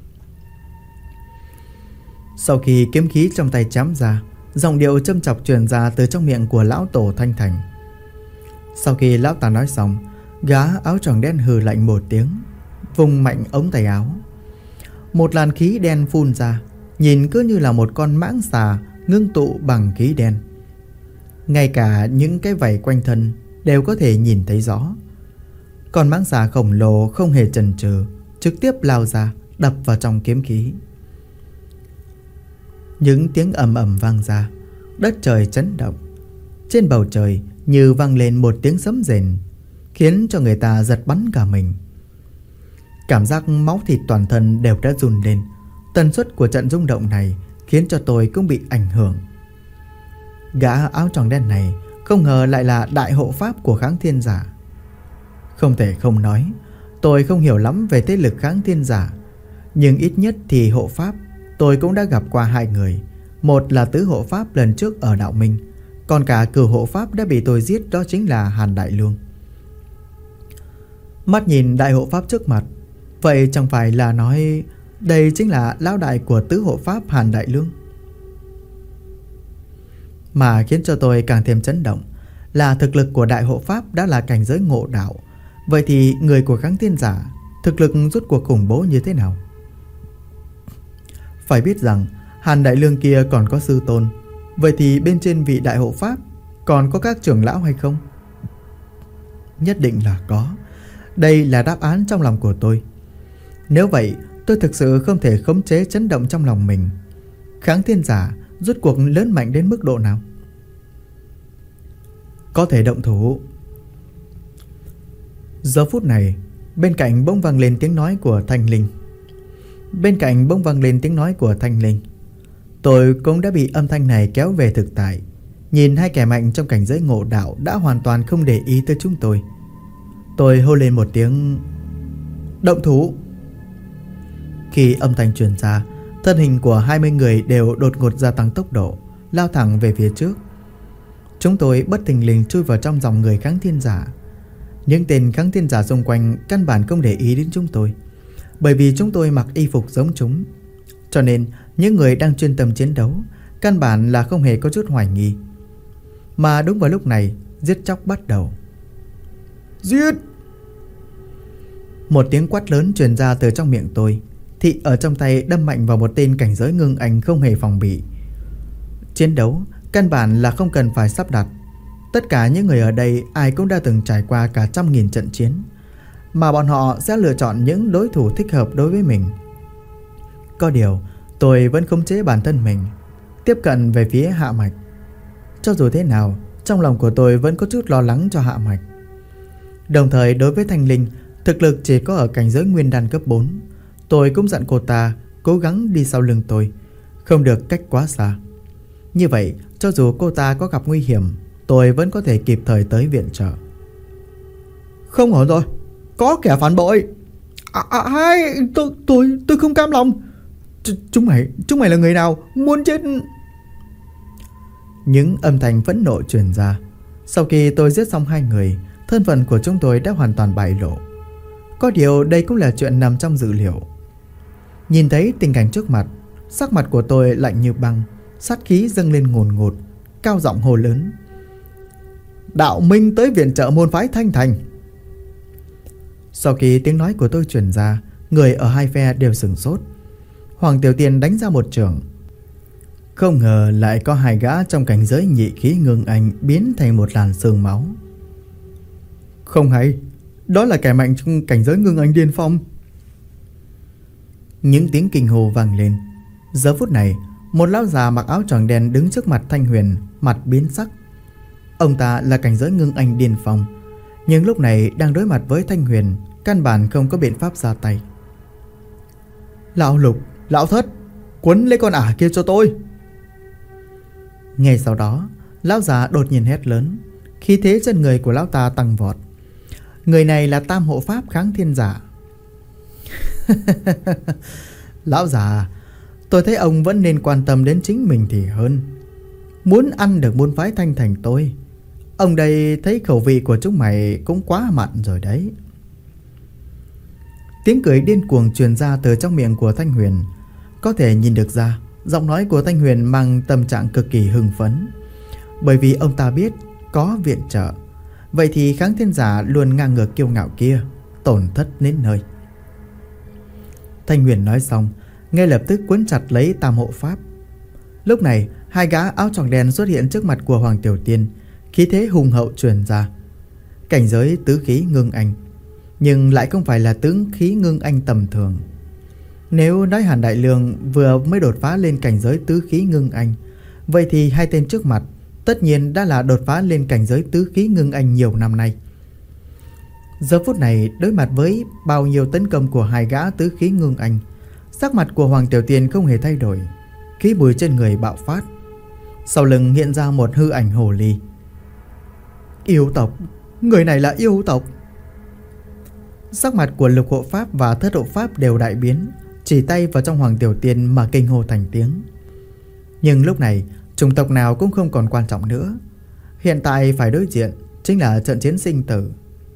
Speaker 1: Sau khi kiếm khí trong tay chém ra, giọng điệu châm chọc truyền ra từ trong miệng của lão tổ Thanh Thành. Sau khi lão ta nói xong, gã áo choàng đen hừ lạnh một tiếng, vùng mạnh ống tay áo. Một làn khí đen phun ra, nhìn cứ như là một con mãng xà ngưng tụ bằng khí đen. Ngay cả những cái vảy quanh thân đều có thể nhìn thấy rõ. Con mãng xà khổng lồ không hề chần chừ, trực tiếp lao ra, đập vào trong kiếm khí. Những tiếng ầm ầm vang ra, đất trời chấn động. Trên bầu trời như vang lên một tiếng sấm rền, khiến cho người ta giật bắn cả mình. Cảm giác máu thịt toàn thân đều đã run lên. Tần suất của trận rung động này khiến cho tôi cũng bị ảnh hưởng. Gã áo choàng đen này không ngờ lại là đại hộ pháp của Kháng Thiên Giả. Không thể không nói, tôi không hiểu lắm về thế lực Kháng Thiên Giả, nhưng ít nhất thì hộ pháp tôi cũng đã gặp qua hai người. Một là tứ hộ pháp lần trước ở Đạo Minh, còn cả cửu hộ pháp đã bị tôi giết, đó chính là Hàn Đại Lương. Mắt nhìn đại hộ pháp trước mặt, vậy chẳng phải là nói đây chính là lão đại của tứ hộ pháp Hàn Đại Lương? Mà khiến cho tôi càng thêm chấn động là thực lực của đại hộ pháp đã là cảnh giới ngộ đạo. Vậy thì người của Kháng Thiên Giả thực lực rốt cuộc khủng bố như thế nào? Phải biết rằng Hàn Đại Lương kia còn có sư tôn. Vậy thì bên trên vị đại hộ pháp còn có các trưởng lão hay không? Nhất định là có. Đây là đáp án trong lòng của tôi. Nếu vậy, tôi thực sự không thể khống chế chấn động trong lòng mình. Kháng Thiên Giả rốt cuộc lớn mạnh đến mức độ nào? Có thể động thủ. Giờ phút này, bên cạnh bỗng vang lên tiếng nói của Thanh Linh. Tôi cũng đã bị âm thanh này kéo về thực tại. Nhìn hai kẻ mạnh trong cảnh giới ngộ đạo đã hoàn toàn không để ý tới chúng tôi. Tôi hô lên một tiếng động thủ. Khi âm thanh truyền ra, thân hình của 20 người đều đột ngột gia tăng tốc độ, lao thẳng về phía trước. Chúng tôi bất thình lình chui vào trong dòng người Kháng Thiên Giả. Những tên kháng thiên giả xung quanh căn bản không để ý đến chúng tôi, bởi vì chúng tôi mặc y phục giống chúng. Cho nên những người đang chuyên tâm chiến đấu căn bản là không hề có chút hoài nghi. Mà đúng vào lúc này, giết chóc bắt đầu. Giết! Một tiếng quát lớn truyền ra từ trong miệng tôi. Thị ở trong tay đâm mạnh vào một tên cảnh giới ngưng anh không hề phòng bị. Chiến đấu căn bản là không cần phải sắp đặt. Tất cả những người ở đây ai cũng đã từng trải qua cả 100.000 trận chiến, mà bọn họ sẽ lựa chọn những đối thủ thích hợp đối với mình. Có điều tôi vẫn khống chế bản thân mình, tiếp cận về phía Hạ Mạch. Cho dù thế nào, trong lòng của tôi vẫn có chút lo lắng cho Hạ Mạch. Đồng thời đối với Thanh Linh, thực lực chỉ có ở cảnh giới nguyên đan cấp 4. Tôi cũng dặn cô ta cố gắng đi sau lưng tôi, không được cách quá xa. Như vậy, cho dù cô ta có gặp nguy hiểm, tôi vẫn có thể kịp thời tới viện trợ.
Speaker 2: Không ổn rồi, có kẻ phản bội. Tôi không cam lòng. Chúng mày là người nào? Muốn chết?
Speaker 1: Những âm thanh phẫn nộ truyền ra. Sau khi tôi giết xong 2 người, thân phận của chúng tôi đã hoàn toàn bại lộ. Có điều đây cũng là chuyện nằm trong dự liệu. Nhìn thấy tình cảnh trước mặt, sắc mặt của tôi lạnh như băng, sát khí dâng lên ngùn ngụt, cao giọng hô lớn: Đạo Minh tới viện trợ môn phái Thanh Thành. Sau khi tiếng nói của tôi truyền ra, người ở hai phe đều sửng sốt. Hoàng Tiểu Tiên đánh ra một chưởng. Không ngờ lại có 2 gã trong cảnh giới nhị khí ngưng anh biến thành một làn sương máu.
Speaker 2: Không hay, đó là kẻ mạnh trong cảnh giới ngưng anh điên phong.
Speaker 1: Những tiếng kinh hô vang lên. Giờ phút này, một lão già mặc áo choàng đen đứng trước mặt Thanh Huyền, mặt biến sắc. Ông ta là cảnh giới ngưng anh điên phong, nhưng lúc này đang đối mặt với Thanh Huyền, căn bản không có biện pháp ra tay.
Speaker 2: Lão Lục, lão Thất, quấn lấy con ả kia cho tôi.
Speaker 1: Ngay sau đó, lão già đột nhiên hét lớn, khí thế trên người của lão ta tăng vọt. Người này là Tam Hộ Pháp kháng thiên giả. Lão già, tôi thấy ông vẫn nên quan tâm đến chính mình thì hơn. Muốn ăn được môn phái Thanh Thành tôi, ông đây thấy khẩu vị của chúng mày cũng quá mặn rồi đấy. Tiếng cười điên cuồng truyền ra từ trong miệng của Thanh Huyền. Có thể nhìn được ra, giọng nói của Thanh Huyền mang tâm trạng cực kỳ hưng phấn, bởi vì ông ta biết có viện trợ. Vậy thì kháng thiên giả luôn ngang ngược kiêu ngạo kia tổn thất đến nơi. Thanh Huyền nói xong, ngay lập tức quấn chặt lấy Tam Hộ Pháp. Lúc này, 2 gã áo choàng đen xuất hiện trước mặt của Hoàng Tiểu Tiên, khí thế hùng hậu truyền ra. Cảnh giới tứ khí ngưng anh, nhưng lại không phải là tứ khí ngưng anh tầm thường. Nếu nói Hàn Đại Lương vừa mới đột phá lên cảnh giới tứ khí ngưng anh, vậy thì 2 tên trước mặt tất nhiên đã là đột phá lên cảnh giới tứ khí ngưng anh nhiều năm nay. Giờ phút này đối mặt với bao nhiêu tấn công của 2 gã tứ khí ngưng anh, sắc mặt của Hoàng Tiểu Tiên không hề thay đổi, khí bùi trên người bạo phát. Sau lưng hiện ra một hư ảnh hồ ly.
Speaker 2: Yêu tộc, người này là yêu tộc.
Speaker 1: Sắc mặt của Lục Hộ Pháp và Thất Hộ Pháp đều đại biến, chỉ tay vào trong Hoàng Tiểu Tiên mà kinh hô thành tiếng. Nhưng lúc này, chủng tộc nào cũng không còn quan trọng nữa. Hiện tại phải đối diện chính là trận chiến sinh tử.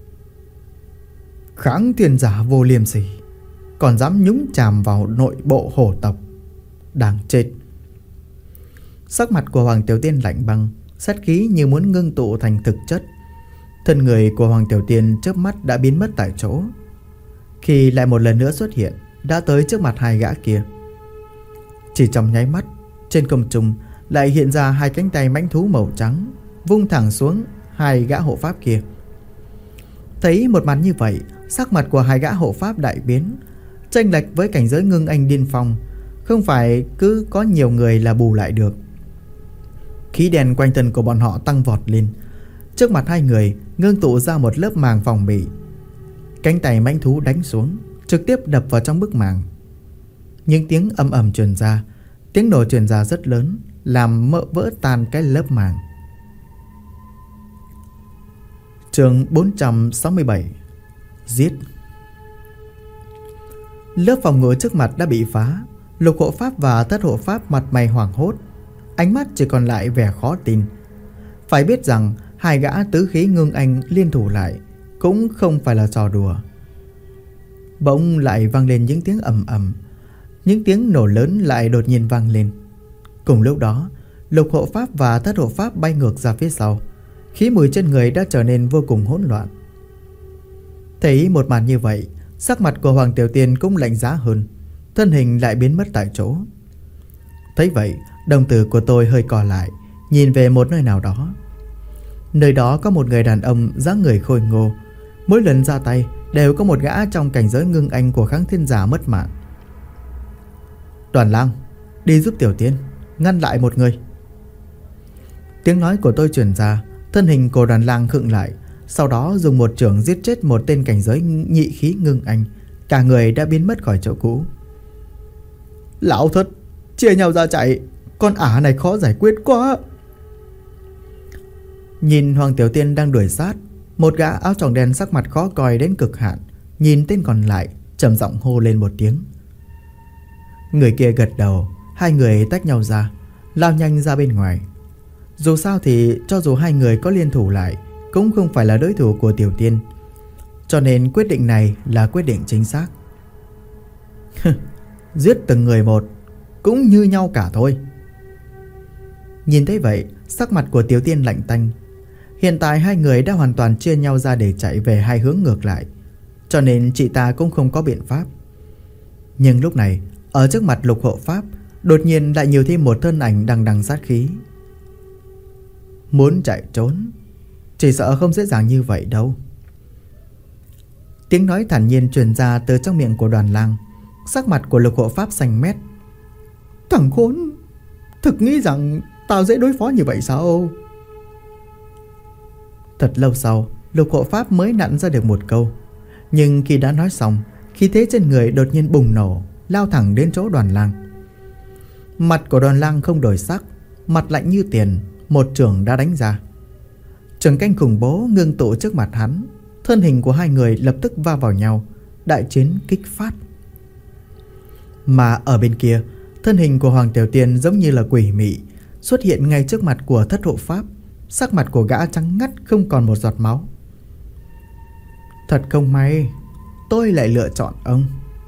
Speaker 2: Kháng thiên giả vô liêm sỉ, còn dám nhúng chàm vào nội bộ hổ tộc, đáng chết.
Speaker 1: Sắc mặt của Hoàng Tiểu Tiên lạnh băng, sát khí như muốn ngưng tụ thành thực chất. Thân người của Hoàng Tiểu Tiên chớp mắt đã biến mất tại chỗ. Khi lại một lần nữa xuất hiện, đã tới trước mặt 2 gã kia. Chỉ trong nháy mắt, trên không trung lại hiện ra 2 cánh tay mãnh thú màu trắng, vung thẳng xuống 2 gã hộ pháp kia. Thấy một màn như vậy, sắc mặt của 2 gã hộ pháp đại biến. Chênh lệch với cảnh giới ngưng anh điên phong, không phải cứ có nhiều người là bù lại được. Khí đèn quanh thân của bọn họ tăng vọt lên. Trước mặt 2 người ngưng tụ ra một lớp màng phòng bị. Cánh tay mãnh thú đánh xuống, trực tiếp đập vào trong bức màng. Những tiếng ầm ầm truyền ra, tiếng nổ truyền ra rất lớn, làm vỡ tan cái lớp màng. Chương 467. Giết. Lớp phòng ngự trước mặt đã bị phá. Lục Hộ Pháp và Thất Hộ Pháp mặt mày hoảng hốt, ánh mắt chỉ còn lại vẻ khó tin. Phải biết rằng 2 gã tứ khí ngưng anh liên thủ lại cũng không phải là trò đùa. Bỗng lại vang lên những tiếng ầm ầm. Những tiếng nổ lớn lại đột nhiên vang lên. Cùng lúc đó, Lục hộ pháp và Thất hộ pháp bay ngược ra phía sau. Khí mùi trên người đã trở nên vô cùng hỗn loạn. Thấy một màn như vậy, sắc mặt của Hoàng Tiểu Tiên cũng lạnh giá hơn. Thân hình lại biến mất tại chỗ. Thấy vậy, đồng tử của tôi hơi co lại, nhìn về một nơi nào đó. Nơi đó có một người đàn ông dáng người khôi ngô. Mỗi lần ra tay đều có một gã trong cảnh giới ngưng anh của Kháng Thiên Giả mất mạng. Đoàn Lang, đi giúp Tiểu Tiên, ngăn lại một người. Tiếng nói của tôi truyền ra. Thân hình của Đoàn Lang khựng lại, sau đó dùng một chưởng giết chết một tên cảnh giới nhị khí ngưng anh. Cả người đã biến mất khỏi chỗ cũ. Lão Thất, chia nhau ra chạy, con ả này khó giải quyết quá. Nhìn Hoàng Tiểu Tiên đang đuổi sát, một gã áo choàng đen sắc mặt khó coi đến cực hạn nhìn tên còn lại, trầm giọng hô lên một tiếng. Người kia gật đầu. Hai người tách nhau ra, lao nhanh ra bên ngoài. Dù sao thì cho dù hai người có liên thủ lại cũng không phải là đối thủ của Tiểu Tiên, cho nên quyết định này là quyết định chính xác. Giết từng người một, cũng như nhau cả thôi. Nhìn thấy vậy, sắc mặt của Tiểu Tiên lạnh tanh. Hiện tại hai người đã hoàn toàn chia nhau ra để chạy về hai hướng ngược lại, cho nên chị ta cũng không có biện pháp. Nhưng lúc này, ở trước mặt Lục hộ pháp, đột nhiên lại nhiều thêm một thân ảnh đằng đằng sát khí. Muốn chạy trốn, chỉ sợ không dễ dàng như vậy đâu. Tiếng nói thản nhiên truyền ra từ trong miệng của Đoàn Lang. Sắc mặt của Lục hộ pháp xanh mét. Thằng khốn, thực nghĩ rằng tao dễ đối phó như vậy sao? Thật lâu sau, Lục hộ pháp mới nặn ra được một câu. Nhưng khi đã nói xong, khí thế trên người đột nhiên bùng nổ, lao thẳng đến chỗ Đoàn Lang. Mặt của Đoàn Lang không đổi sắc, mặt lạnh như tiền. Một chưởng đã đánh ra. Trường canh khủng bố ngưng tụ trước mặt hắn. Thân hình của hai người lập tức va vào nhau. Đại chiến kích phát. Mà ở bên kia, thân hình của Hoàng Tiểu Tiên giống như là quỷ mị xuất hiện ngay trước mặt của Thất hộ pháp. Sắc mặt của gã trắng ngắt, không còn một giọt máu. Thật không may, tôi lại lựa chọn ông.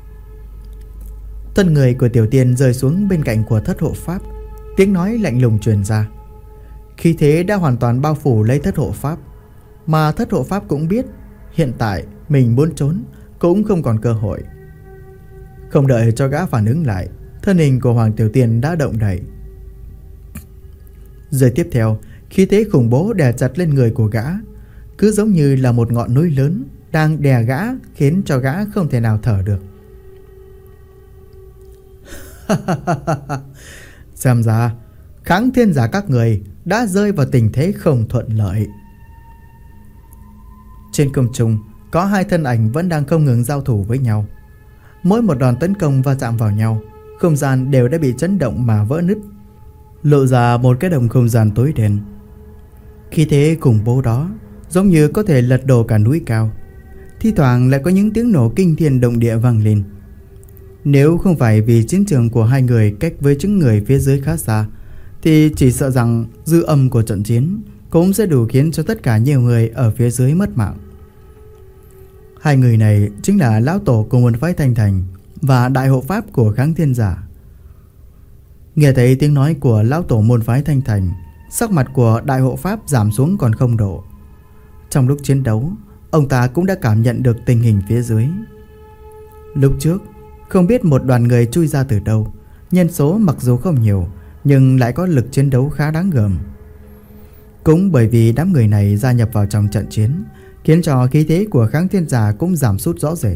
Speaker 1: Thân người của Tiểu Tiên rơi xuống bên cạnh của Thất hộ pháp. Tiếng nói lạnh lùng truyền ra. Khí thế đã hoàn toàn bao phủ lấy Thất hộ pháp. Mà Thất hộ pháp cũng biết hiện tại mình muốn trốn cũng không còn cơ hội. Không đợi cho gã phản ứng lại, thân hình của Hoàng Tiểu Tiên đã động đậy. Rồi tiếp theo, khí thế khủng bố đè chặt lên người của gã, cứ giống như là một ngọn núi lớn đang đè gã, khiến cho gã không thể nào thở được. Xem ra Kháng Thiên Giả các người đã rơi vào tình thế không thuận lợi. Trên không trung có hai thân ảnh vẫn đang không ngừng giao thủ với nhau. Mỗi một đòn tấn công va chạm vào nhau, không gian đều đã bị chấn động mà vỡ nứt, lộ ra một cái đồng không gian tối đen. Khí thế khủng bố đó giống như có thể lật đổ cả núi cao. Thi thoảng lại có những tiếng nổ kinh thiên động địa vang lên. Nếu không phải vì chiến trường của hai người cách với những người phía dưới khá xa, thì chỉ sợ rằng dư âm của trận chiến cũng sẽ đủ khiến cho tất cả nhiều người ở phía dưới mất mạng. Hai người này chính là lão tổ của môn phái Thanh Thành và đại hộ pháp của Kháng Thiên Giả. Nghe thấy tiếng nói của lão tổ môn phái Thanh Thành, sắc mặt của đại hộ pháp giảm xuống còn 0 độ. Trong lúc chiến đấu, ông ta cũng đã cảm nhận được tình hình phía dưới. Lúc trước, không biết một đoàn người chui ra từ đâu, nhân số mặc dù không nhiều nhưng lại có lực chiến đấu khá đáng gờm. Cũng bởi vì đám người này gia nhập vào trong trận chiến, khiến cho khí thế của Kháng Thiên Giả cũng giảm sút rõ rệt.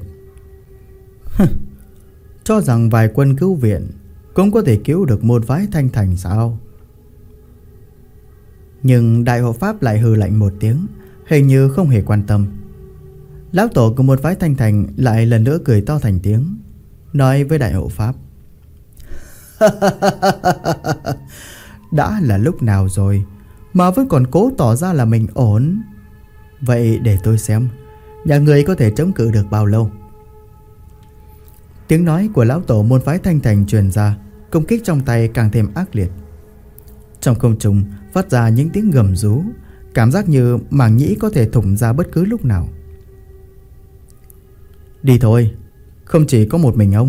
Speaker 1: Cho rằng vài quân cứu viện cũng có thể cứu được môn phái Thanh Thành sao? Nhưng đại hộ pháp lại hừ lạnh một tiếng, hình như không hề quan tâm. Lão tổ của môn phái Thanh Thành lại lần nữa cười to thành tiếng, nói với đại hộ pháp: đã là lúc nào rồi mà vẫn còn cố tỏ ra là mình ổn. Vậy để tôi xem nhà người có thể chống cự được bao lâu. Tiếng nói của lão tổ môn phái Thanh Thành truyền ra, công kích trong tay càng thêm ác liệt. Trong không trung phát ra những tiếng gầm rú, cảm giác như màng nhĩ có thể thủng ra bất cứ lúc nào. Đi thôi, không chỉ có một mình ông.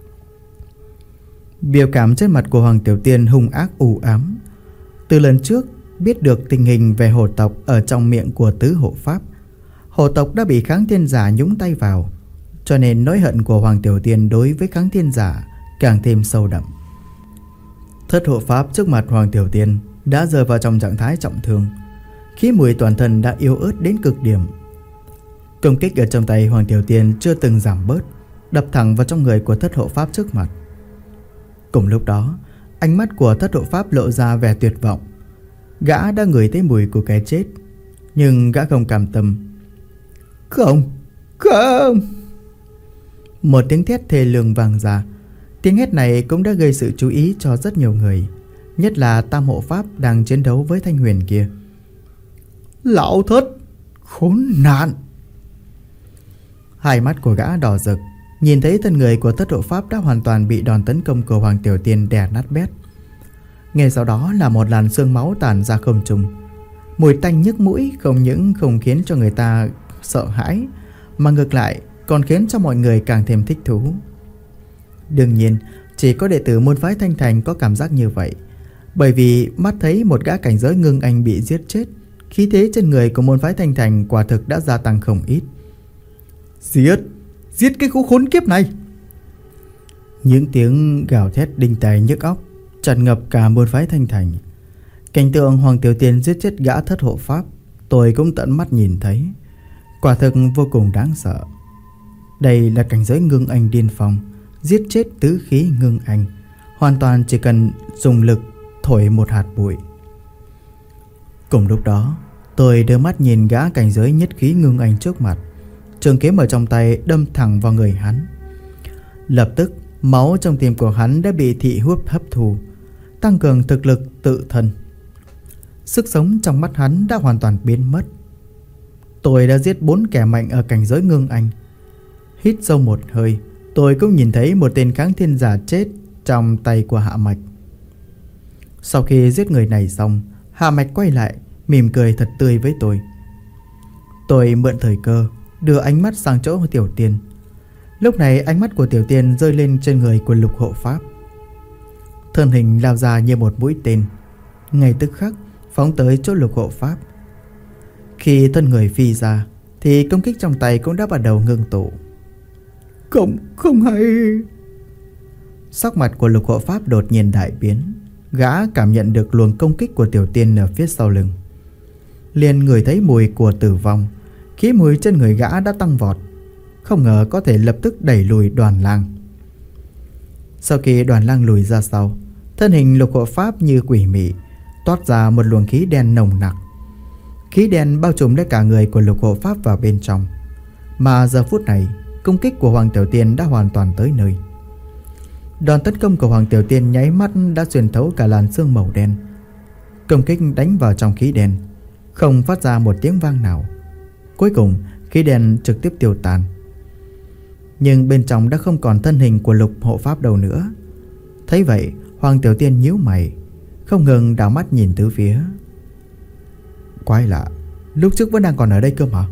Speaker 1: Biểu cảm trên mặt của Hoàng Tiểu Tiên hung ác u ám. Từ lần trước biết được tình hình về hồ tộc ở trong miệng của tứ hộ pháp, hồ tộc đã bị Kháng Thiên Giả nhúng tay vào, cho nên nỗi hận của Hoàng Tiểu Tiên đối với Kháng Thiên Giả càng thêm sâu đậm. Thất hộ pháp trước mặt Hoàng Tiểu Tiên đã rơi vào trong trạng thái trọng thương, khí mùi toàn thân đã yếu ớt đến cực điểm. Công kích ở trong tay Hoàng Tiểu Tiên chưa từng giảm bớt, đập thẳng vào trong người của thất hộ pháp trước mặt. Cùng lúc đó, ánh mắt của thất hộ pháp lộ ra vẻ tuyệt vọng. Gã đã ngửi thấy mùi của cái chết, nhưng gã không cam tâm. Không. Một tiếng thét thê lương vang ra. Tiếng hét này cũng đã gây sự chú ý cho rất nhiều người, nhất là tam hộ pháp đang chiến đấu với Thanh Huyền kia. Lão thất, khốn nạn! Hai mắt của gã đỏ rực, nhìn thấy thân người của thất hộ pháp đã hoàn toàn bị đòn tấn công của Hoàng Tiểu Tiên đè nát bét. Ngay sau đó là một làn xương máu tàn ra không trung. Mùi tanh nhức mũi không những không khiến cho người ta sợ hãi, mà ngược lại còn khiến cho mọi người càng thêm thích thú. Đương nhiên, chỉ có đệ tử môn phái Thanh Thành có cảm giác như vậy, bởi vì mắt thấy một gã cảnh giới ngưng anh bị giết chết, khí thế trên người của môn phái Thanh Thành quả thực đã gia tăng không ít. Giết cái khu khốn kiếp này! Những tiếng gào thét đinh tai nhức óc tràn ngập cả môn phái Thanh Thành. Cảnh tượng Hoàng Tiểu Tiên giết chết gã thất hộ pháp, tôi cũng tận mắt nhìn thấy, quả thực vô cùng đáng sợ. Đây là cảnh giới ngưng anh điên phong, giết chết tứ khí ngưng anh, hoàn toàn chỉ cần dùng lực thổi một hạt bụi. Cùng lúc đó, tôi đưa mắt nhìn gã cảnh giới nhất khí ngưng anh trước mặt, trường kiếm ở trong tay đâm thẳng vào người hắn. Lập tức, máu trong tim của hắn đã bị thị huyết hấp thu, tăng cường thực lực tự thân. Sức sống trong mắt hắn đã hoàn toàn biến mất. Tôi đã giết 4 kẻ mạnh ở cảnh giới ngưng anh. Hít sâu một hơi, tôi cũng nhìn thấy một tên Kháng Thiên Giả chết trong tay của Hạ Mạch. Sau khi giết người này xong, Hạ Mạch quay lại, mỉm cười thật tươi với tôi. Tôi mượn thời cơ, đưa ánh mắt sang chỗ Tiểu Tiên. Lúc này ánh mắt của Tiểu Tiên rơi lên trên người của Lục hộ pháp. Thân hình lao ra như một mũi tên, ngay tức khắc phóng tới chỗ Lục hộ pháp. Khi thân người phi ra thì công kích trong tay cũng đã bắt đầu ngưng tụ. Không hay! Sắc mặt của Lục hộ pháp đột nhiên đại biến. Gã cảm nhận được luồng công kích của Tiểu Tiên ở phía sau lưng, liền ngửi thấy mùi của tử vong. Khí mùi trên người gã đã tăng vọt, không ngờ có thể lập tức đẩy lùi Đoàn Lang. Sau khi Đoàn Lang lùi ra sau, thân hình Lục hộ pháp như quỷ mị toát ra một luồng khí đen nồng nặc. Khí đen bao trùm lấy cả người của Lục hộ pháp vào bên trong. Mà giờ phút này, công kích của Hoàng Tiểu Tiên đã hoàn toàn tới nơi. Đòn tấn công của Hoàng Tiểu Tiên nháy mắt đã xuyên thấu cả làn sương màu đen. Công kích đánh vào trong khí đen, không phát ra một tiếng vang nào. Cuối cùng, khí đen trực tiếp tiêu tan. Nhưng bên trong đã không còn thân hình của Lục hộ pháp đâu nữa. Thấy vậy, Hoàng Tiểu Tiên nhíu mày, không ngừng đảo mắt nhìn tứ phía. Quái lạ, lúc trước vẫn đang còn ở đây cơ mà.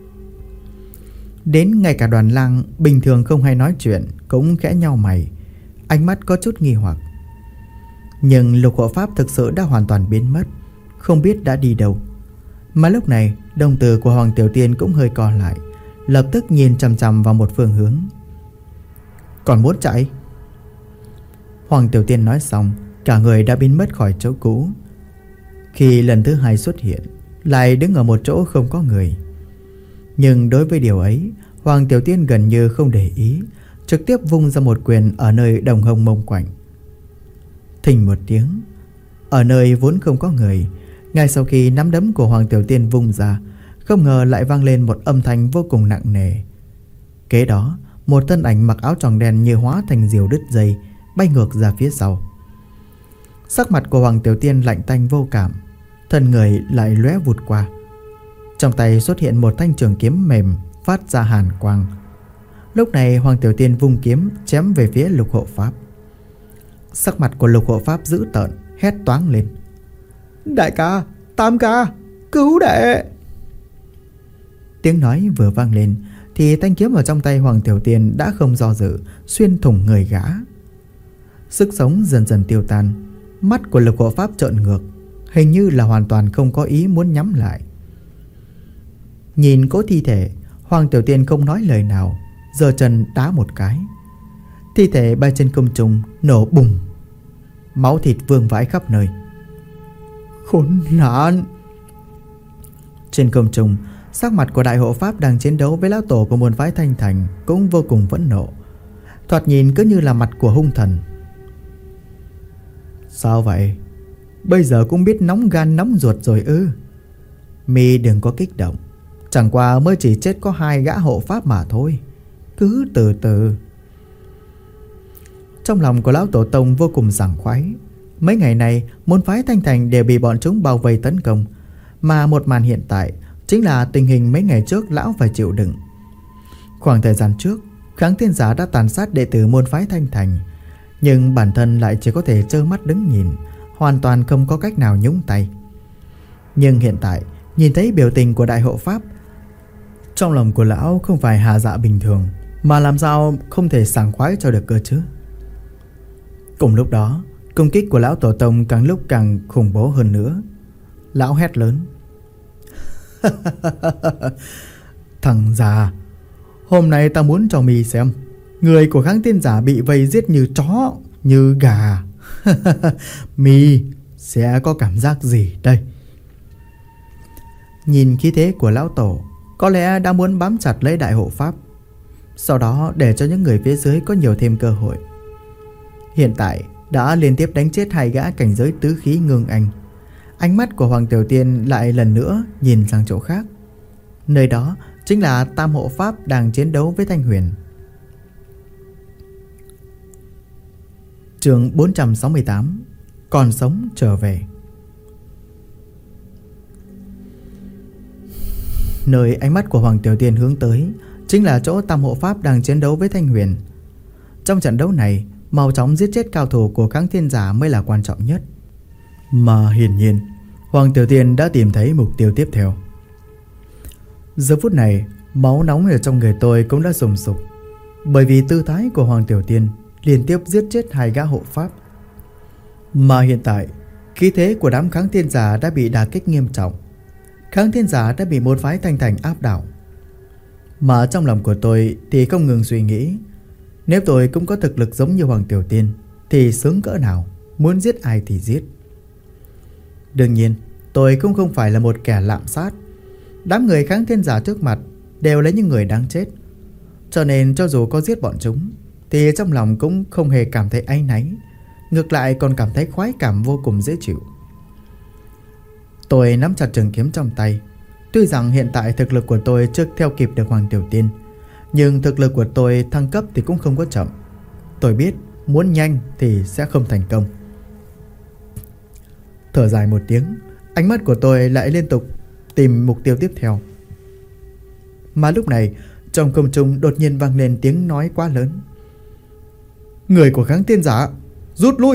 Speaker 1: Đến ngay cả Đoàn Lang bình thường không hay nói chuyện cũng khẽ nhau mày, ánh mắt có chút nghi hoặc. Nhưng Lục hộ pháp thực sự đã hoàn toàn biến mất, không biết đã đi đâu. Mà lúc này, đồng tử của Hoàng Tiểu Tiên cũng hơi co lại, lập tức nhìn chằm chằm vào một phương hướng. Còn muốn chạy? Hoàng Tiểu Tiên nói xong, cả người đã biến mất khỏi chỗ cũ. Khi lần thứ hai xuất hiện, lại đứng ở một chỗ không có người. Nhưng đối với điều ấy, Hoàng Tiểu Tiên gần như không để ý, trực tiếp vung ra một quyền ở nơi đồng hông mông quạnh. Thình một tiếng, ở nơi vốn không có người, ngay sau khi nắm đấm của Hoàng Tiểu Tiên vung ra, không ngờ lại vang lên một âm thanh vô cùng nặng nề. Kế đó, một thân ảnh mặc áo tròn đen như hóa thành diều đứt dây, bay ngược ra phía sau. Sắc mặt của Hoàng Tiểu Tiên lạnh tanh vô cảm, thân người lại lóe vụt qua. Trong tay xuất hiện một thanh trường kiếm mềm phát ra hàn quang. Lúc này Hoàng Tiểu Tiên vung kiếm chém về phía Lục hộ pháp. Sắc mặt của Lục hộ pháp dữ tợn, hét toáng lên. Đại ca, tam ca, cứu đệ! Tiếng nói vừa vang lên thì thanh kiếm ở trong tay Hoàng Tiểu Tiên đã không do dự xuyên thủng người gã. Sức sống dần dần tiêu tan, mắt của Lực Hộ Pháp trợn ngược, hình như là hoàn toàn không có ý muốn nhắm lại. Nhìn cỗ thi thể, Hoàng Tiểu Tiên không nói lời nào, giơ chân đá một cái. Thi thể bay trên không trung nổ bùng, máu thịt vương vãi khắp nơi. Khốn nạn! Trên không trung, sắc mặt của Đại Hộ Pháp đang chiến đấu với lão tổ của môn phái Thanh Thành cũng vô cùng phẫn nộ, thoạt nhìn cứ như là mặt của hung thần. Sao vậy? Bây giờ cũng biết nóng gan nóng ruột rồi ư? Mi đừng có kích động, chẳng qua mới chỉ chết có 2 gã hộ pháp mà thôi, cứ từ từ. Trong lòng của lão tổ tông vô cùng sảng khoái. Mấy ngày này môn phái Thanh Thành đều bị bọn chúng bao vây tấn công, mà một màn hiện tại chính là tình hình mấy ngày trước lão phải chịu đựng. Khoảng thời gian trước, Kháng Thiên Giả đã tàn sát đệ tử môn phái Thanh Thành, nhưng bản thân lại chỉ có thể trơ mắt đứng nhìn, hoàn toàn không có cách nào nhúng tay. Nhưng hiện tại nhìn thấy biểu tình của Đại Hộ Pháp, trong lòng của lão không phải hà dạ bình thường, mà làm sao không thể sảng khoái cho được cơ chứ. Cùng lúc đó, công kích của lão tổ tông càng lúc càng khủng bố hơn nữa. Lão hét lớn: Thằng già, hôm nay ta muốn cho mì xem người của Kháng Thiên Giả bị vây giết như chó, như gà. Mì sẽ có cảm giác gì đây? Nhìn khí thế của lão tổ, có lẽ đã muốn bám chặt lấy Đại Hộ Pháp, sau đó để cho những người phía dưới có nhiều thêm cơ hội. Hiện tại đã liên tiếp đánh chết 2 gã cảnh giới tứ khí ngưng anh. Ánh mắt của Hoàng Tiểu Tiên lại lần nữa nhìn sang chỗ khác. Nơi đó chính là Tam Hộ Pháp đang chiến đấu với Thanh Huyền. Chương 468: Còn sống trở về. Nơi ánh mắt của Hoàng Tiểu Tiên hướng tới chính là chỗ Tam Hộ Pháp đang chiến đấu với Thanh Huyền. Trong trận đấu này, mau chóng giết chết cao thủ của Kháng Thiên Giả mới là quan trọng nhất. Mà hiển nhiên, Hoàng Tiểu Tiên đã tìm thấy mục tiêu tiếp theo. Giờ phút này, máu nóng ở trong người tôi cũng đã sùng sục, bởi vì tư thái của Hoàng Tiểu Tiên liên tiếp giết chết 2 gã hộ pháp. Mà hiện tại, khí thế của đám Kháng Thiên Giả đã bị đả kích nghiêm trọng. Kháng Thiên Giả đã bị môn phái Thanh Thành áp đảo. Mà trong lòng của tôi thì không ngừng suy nghĩ, nếu tôi cũng có thực lực giống như Hoàng Tiểu Tiên thì sướng cỡ nào, muốn giết ai thì giết. Đương nhiên, tôi cũng không phải là một kẻ lạm sát. Đám người Kháng Thiên Giả trước mặt đều là những người đáng chết, cho nên cho dù có giết bọn chúng thì trong lòng cũng không hề cảm thấy áy náy, ngược lại còn cảm thấy khoái cảm vô cùng dễ chịu. Tôi nắm chặt trường kiếm trong tay. Tuy rằng hiện tại thực lực của tôi chưa theo kịp được Hoàng Tiểu Tiên, nhưng thực lực của tôi thăng cấp thì cũng không có chậm. Tôi biết muốn nhanh thì sẽ không thành công. Thở dài một tiếng, ánh mắt của tôi lại liên tục tìm mục tiêu tiếp theo. Mà lúc này, trong không trung đột nhiên vang lên tiếng nói quá lớn: Người của Kháng Thiên Giả, rút lui!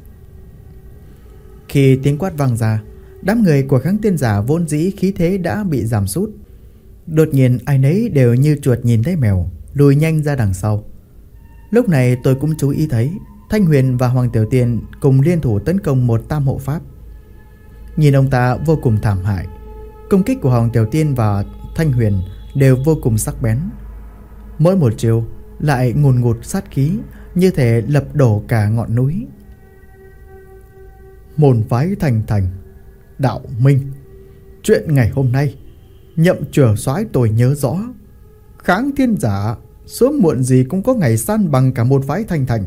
Speaker 1: Khi tiếng quát vang ra, đám người của Kháng Thiên Giả vốn dĩ khí thế đã bị giảm sút. Đột nhiên ai nấy đều như chuột nhìn thấy mèo, lùi nhanh ra đằng sau. Lúc này tôi cũng chú ý thấy Thanh Huyền và Hoàng Tiểu Tiên cùng liên thủ tấn công một Tam Hộ Pháp. Nhìn ông ta vô cùng thảm hại. Công kích của Hoàng Tiểu Tiên và Thanh Huyền đều vô cùng sắc bén. Mỗi một chiều lại ngùn ngụt sát khí, như thể lập đổ cả ngọn núi. Môn phái Thanh Thành, đạo minh, chuyện ngày hôm nay Nhậm Chửa Soái tôi nhớ rõ. Kháng Thiên Giả sớm muộn gì cũng có ngày san bằng cả môn phái Thanh Thành.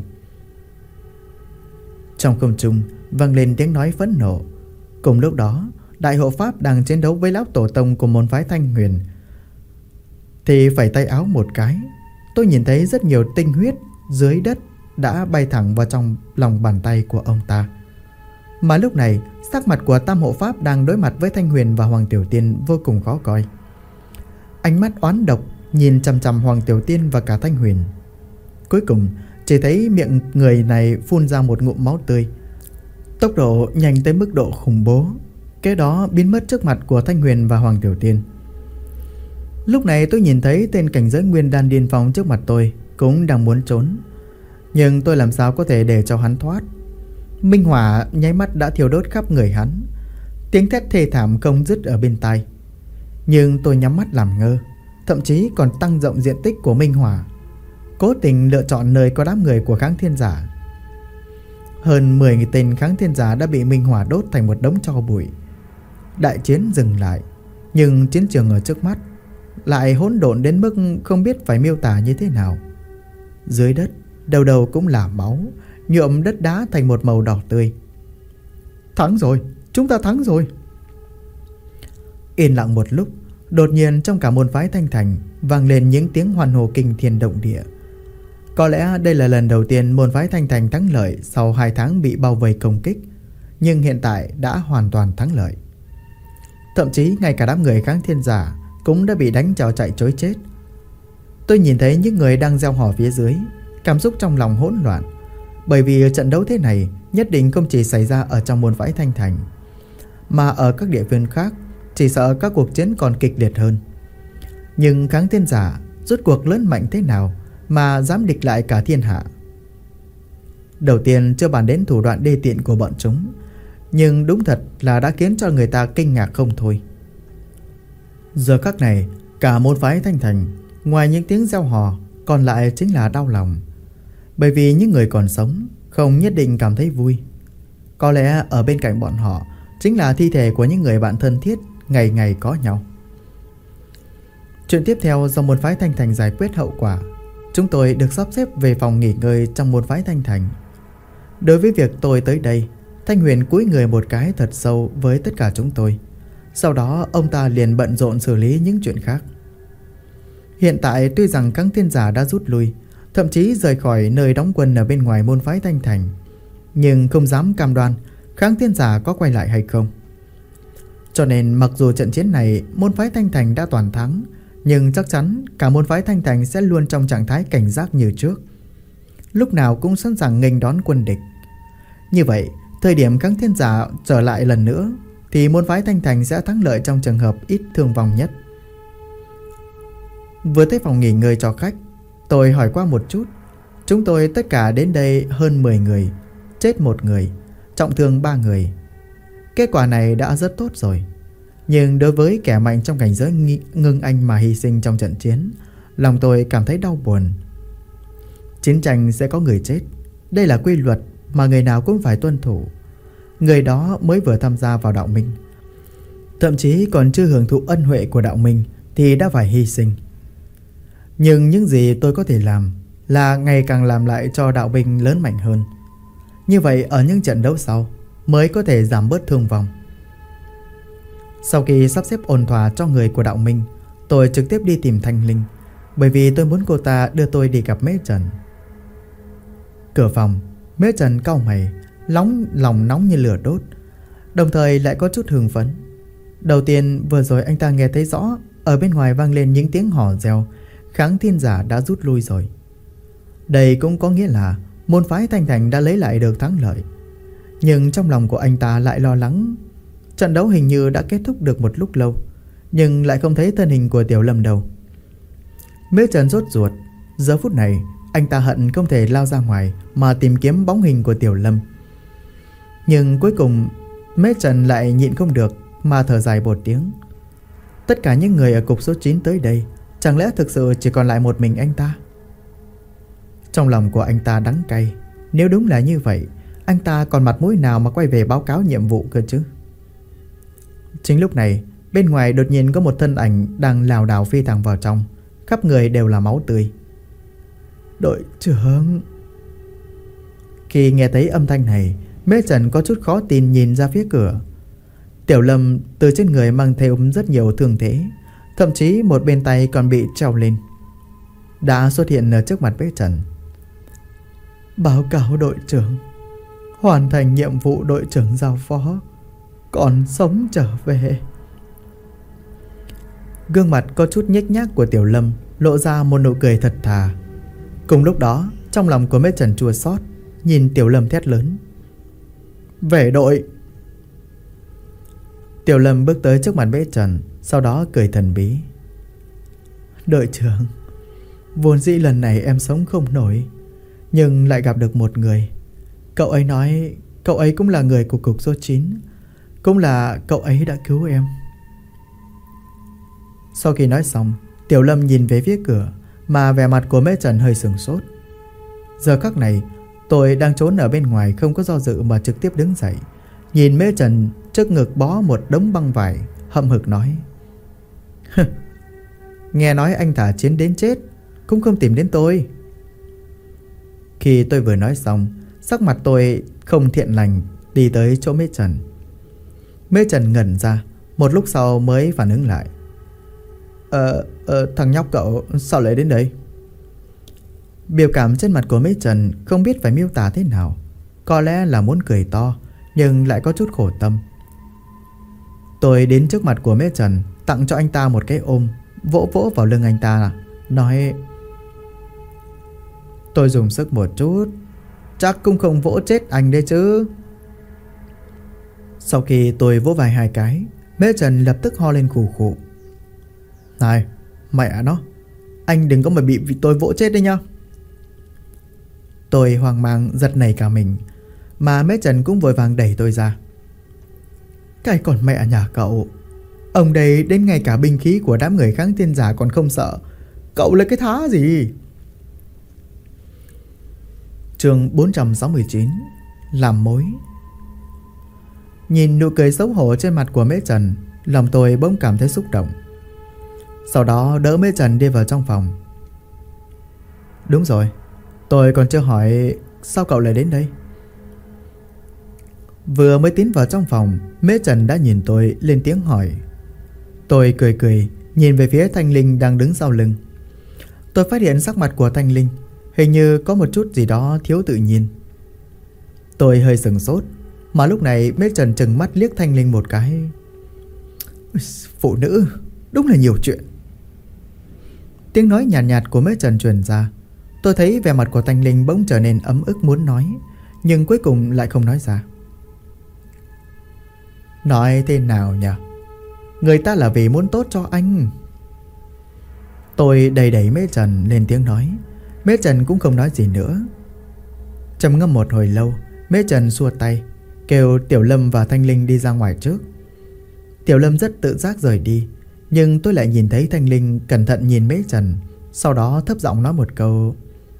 Speaker 1: Trong không trung vang lên tiếng nói phẫn nộ. Cùng lúc đó, Đại Hộ Pháp đang chiến đấu với lão tổ tông của môn phái Thanh Huyền thì phẩy tay áo một cái, tôi nhìn thấy rất nhiều tinh huyết dưới đất đã bay thẳng vào trong lòng bàn tay của ông ta. Mà lúc này, sắc mặt của Tam Hộ Pháp đang đối mặt với Thanh Huyền và Hoàng Tiểu Tiên vô cùng khó coi. Ánh mắt oán độc nhìn chằm chằm Hoàng Tiểu Tiên và cả Thanh Huyền. Cuối cùng, chỉ thấy miệng người này phun ra một ngụm máu tươi, tốc độ nhanh tới mức độ khủng bố, kế đó biến mất trước mặt của Thanh Huyền và Hoàng Tiểu Tiên. Lúc này tôi nhìn thấy tên cảnh giới nguyên đan điên phong trước mặt tôi cũng đang muốn trốn, nhưng tôi làm sao có thể để cho hắn thoát. Minh hỏa nháy mắt đã thiêu đốt khắp người hắn, tiếng thét thê thảm không dứt ở bên tai. Nhưng tôi nhắm mắt làm ngơ, thậm chí còn tăng rộng diện tích của minh hỏa, cố tình lựa chọn nơi có đám người của kháng thiên giả. Hơn 10 tên kháng thiên giả đã bị minh hỏa đốt thành một đống tro bụi. Đại chiến dừng lại, nhưng chiến trường ở trước mắt lại hỗn độn đến mức không biết phải miêu tả như thế nào. Dưới đất đầu đầu cũng là máu, nhuộm đất đá thành một màu đỏ tươi. Thắng rồi, chúng ta thắng rồi. Yên lặng một lúc, đột nhiên trong cả môn phái Thanh Thành vang lên những tiếng hoan hô kinh thiên động địa. Có lẽ đây là lần đầu tiên môn phái Thanh Thành thắng lợi sau 2 tháng bị bao vây công kích, nhưng hiện tại đã hoàn toàn thắng lợi. Thậm chí ngay cả đám người kháng thiên giả cũng đã bị đánh cho chạy trối chết. Tôi nhìn thấy những người đang reo hò phía dưới, cảm xúc trong lòng hỗn loạn, bởi vì trận đấu thế này nhất định không chỉ xảy ra ở trong môn phái Thanh Thành, mà ở các địa phương khác chỉ sợ các cuộc chiến còn kịch liệt hơn. Nhưng kháng thiên giả rốt cuộc lớn mạnh thế nào mà dám địch lại cả thiên hạ? Đầu tiên chưa bàn đến thủ đoạn đê tiện của bọn chúng, nhưng đúng thật là đã khiến cho người ta kinh ngạc không thôi. Giờ khắc này, cả môn phái Thanh Thành ngoài những tiếng reo hò còn lại chính là đau lòng, bởi vì những người còn sống không nhất định cảm thấy vui. Có lẽ ở bên cạnh bọn họ chính là thi thể của những người bạn thân thiết ngày ngày có nhau. Chuyện tiếp theo do môn phái Thanh Thành giải quyết hậu quả, chúng tôi được sắp xếp về phòng nghỉ ngơi trong môn phái Thanh Thành. Đối với việc tôi tới đây, Thanh Huyền cúi người một cái thật sâu với tất cả chúng tôi. Sau đó ông ta liền bận rộn xử lý những chuyện khác. Hiện tại tuy rằng kháng thiên giả đã rút lui, thậm chí rời khỏi nơi đóng quân ở bên ngoài môn phái Thanh Thành, nhưng không dám cam đoan kháng thiên giả có quay lại hay không. Cho nên mặc dù trận chiến này môn phái Thanh Thành đã toàn thắng, nhưng chắc chắn cả môn phái Thanh Thành sẽ luôn trong trạng thái cảnh giác như trước, lúc nào cũng sẵn sàng nghênh đón quân địch. Như vậy, thời điểm kháng thiên giả trở lại lần nữa thì môn phái Thanh Thành sẽ thắng lợi trong trường hợp ít thương vong nhất. Vừa tới phòng nghỉ ngơi cho khách, tôi hỏi qua một chút. Chúng tôi tất cả đến đây hơn 10 người, chết 1 người, trọng thương 3 người. Kết quả này đã rất tốt rồi. Nhưng đối với kẻ mạnh trong cảnh giới ngưng anh mà hy sinh trong trận chiến, lòng tôi cảm thấy đau buồn. Chiến tranh sẽ có người chết, đây là quy luật mà người nào cũng phải tuân thủ. Người đó mới vừa tham gia vào đạo minh, thậm chí còn chưa hưởng thụ ân huệ của đạo minh thì đã phải hy sinh. Nhưng những gì tôi có thể làm là ngày càng làm lại cho đạo minh lớn mạnh hơn. Như vậy ở những trận đấu sau mới có thể giảm bớt thương vong. Sau khi sắp xếp ổn thỏa cho người của đạo minh, tôi trực tiếp đi tìm Thanh Linh, bởi vì tôi muốn cô ta đưa tôi đi gặp Mễ Trần. Cửa phòng, Mễ Trần cau mày, lòng nóng như lửa đốt, đồng thời lại có chút hưng phấn. Đầu tiên vừa rồi anh ta nghe thấy rõ ở bên ngoài vang lên những tiếng hò reo, kháng thiên giả đã rút lui rồi. Đây cũng có nghĩa là môn phái Thanh Thành đã lấy lại được thắng lợi. Nhưng trong lòng của anh ta lại lo lắng. Trận đấu hình như đã kết thúc được một lúc lâu, nhưng lại không thấy thân hình của Tiểu Lâm đâu. Mễ Trần sốt ruột. Giờ phút này anh ta hận không thể lao ra ngoài mà tìm kiếm bóng hình của Tiểu Lâm. Nhưng cuối cùng Mễ Trần lại nhịn không được mà thở dài một tiếng. Tất cả những người ở cục số 9 tới đây, chẳng lẽ thực sự chỉ còn lại một mình anh ta? Trong lòng của anh ta đắng cay. Nếu đúng là như vậy, anh ta còn mặt mũi nào mà quay về báo cáo nhiệm vụ cơ chứ? Chính lúc này, bên ngoài đột nhiên có một thân ảnh đang lảo đảo phi thẳng vào trong, khắp người đều là máu tươi. Đội trưởng. Khi nghe thấy âm thanh này, Mễ Trần có chút khó tin nhìn ra phía cửa. Tiểu Lâm từ trên người mang theo rất nhiều thương thế, thậm chí một bên tay còn bị treo lên, đã xuất hiện ở trước mặt Mễ Trần. Báo cáo đội trưởng, hoàn thành nhiệm vụ đội trưởng giao phó, còn sống trở về. Gương mặt có chút nhếch nhác của Tiểu Lâm lộ ra một nụ cười thật thà. Cùng lúc đó, trong lòng của Mễ Trần chua xót, nhìn Tiểu Lâm thét lớn: về đội! Tiểu Lâm bước tới trước mặt Mễ Trần, sau đó cười thần bí: Đội trưởng, vốn dĩ lần này em sống không nổi, nhưng lại gặp được một người. Cậu ấy nói cậu ấy cũng là người của cục số 9, cũng là cậu ấy đã cứu em. Sau khi nói xong, Tiểu Lâm nhìn về phía cửa, mà vẻ mặt của Mễ Trần hơi sửng sốt. Giờ khắc này, tôi đang trốn ở bên ngoài, không có do dự mà trực tiếp đứng dậy, nhìn Mễ Trần trước ngực bó một đống băng vải, hậm hực nói: nghe nói anh thả chiến đến chết cũng không tìm đến tôi. Khi tôi vừa nói xong, sắc mặt tôi không thiện lành đi tới chỗ Mễ Trần. Mễ Trần ngẩn ra, một lúc sau mới phản ứng lại. Thằng nhóc cậu sao lại đến đây? Biểu cảm trên mặt của Mễ Trần không biết phải miêu tả thế nào. Có lẽ là muốn cười to, nhưng lại có chút khổ tâm. Tôi đến trước mặt của Mễ Trần, tặng cho anh ta một cái ôm, vỗ vỗ vào lưng anh ta, nói: tôi dùng sức một chút, chắc cũng không vỗ chết anh đấy chứ. Sau khi tôi vỗ vai 2 cái, Mễ Trần lập tức ho lên khù khụ. Này, mẹ nó, anh đừng có mà bị tôi vỗ chết đấy nhá. Tôi hoang mang giật nảy cả mình, mà Mễ Trần cũng vội vàng đẩy tôi ra. Cái còn mẹ nhà cậu, ông đây đến ngay cả binh khí của đám người kháng thiên giả còn không sợ, cậu là cái thá gì? Chương 469, làm mối. Nhìn nụ cười xấu hổ trên mặt của Mễ Trần, lòng tôi bỗng cảm thấy xúc động. Sau đó đỡ Mễ Trần đi vào trong phòng. Đúng rồi, tôi còn chưa hỏi sao cậu lại đến đây. Vừa mới tiến vào trong phòng, Mễ Trần đã nhìn tôi lên tiếng hỏi. Tôi cười cười nhìn về phía Thanh Linh đang đứng sau lưng. Tôi phát hiện sắc mặt của Thanh Linh hình như có một chút gì đó thiếu tự nhiên. Tôi hơi sửng sốt, mà lúc này Mễ Trần trừng mắt liếc Thanh Linh một cái. Phụ nữ đúng là nhiều chuyện. Tiếng nói nhàn nhạt của Mễ Trần truyền ra. Tôi thấy vẻ mặt của Thanh Linh bỗng trở nên ấm ức muốn nói, nhưng cuối cùng lại không nói ra. Nói thế nào nhỉ? Người ta là vì muốn tốt cho anh. Tôi đẩy đẩy Mễ Trần lên tiếng nói. Mễ Trần cũng không nói gì nữa. Trầm ngâm một hồi lâu, Mễ Trần xua tay, kêu Tiểu Lâm và Thanh Linh đi ra ngoài trước. Tiểu Lâm rất tự giác rời đi, nhưng tôi lại nhìn thấy Thanh Linh cẩn thận nhìn Mễ Trần, sau đó thấp giọng nói một câu: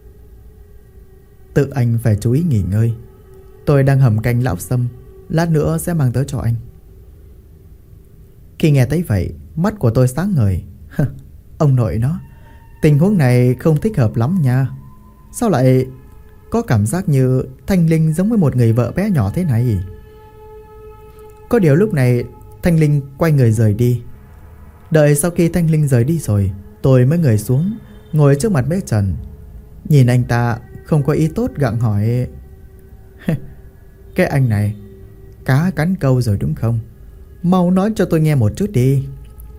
Speaker 1: tự anh phải chú ý nghỉ ngơi, tôi đang hầm canh lão sâm, lát nữa sẽ mang tới cho anh. Khi nghe thấy vậy, mắt của tôi sáng ngời. Ông nội nó, tình huống này không thích hợp lắm nha. Sao lại có cảm giác như Thanh Linh giống với một người vợ bé nhỏ thế này? Có điều lúc này Thanh Linh quay người rời đi. Đợi sau khi Thanh Linh rời đi rồi, tôi mới ngồi xuống, ngồi trước mặt Mễ Trần. Nhìn anh ta không có ý tốt, gặng hỏi: cái anh này cá cắn câu rồi đúng không? Mau nói cho tôi nghe một chút đi.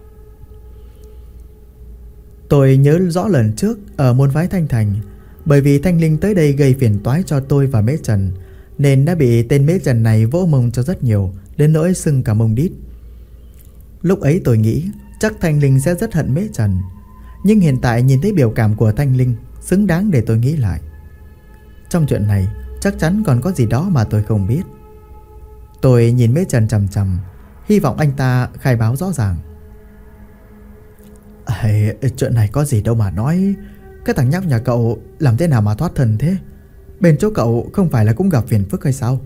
Speaker 1: Tôi nhớ rõ lần trước ở môn phái Thanh Thành, bởi vì Thanh Linh tới đây gây phiền toái cho tôi và Mễ Trần, nên đã bị tên Mễ Trần này vỗ mông cho rất nhiều, đến nỗi sưng cả mông đít. Lúc ấy tôi nghĩ chắc Thanh Linh sẽ rất hận Mễ Trần, nhưng hiện tại nhìn thấy biểu cảm của Thanh Linh xứng đáng để tôi nghĩ lại. Trong chuyện này chắc chắn còn có gì đó mà tôi không biết. Tôi nhìn Mễ Trần chằm chằm, hy vọng anh ta khai báo rõ ràng. Chuyện này có gì đâu mà nói. Cái thằng nhóc nhà cậu làm thế nào mà thoát thân thế? Bên chỗ cậu không phải là cũng gặp phiền phức hay sao?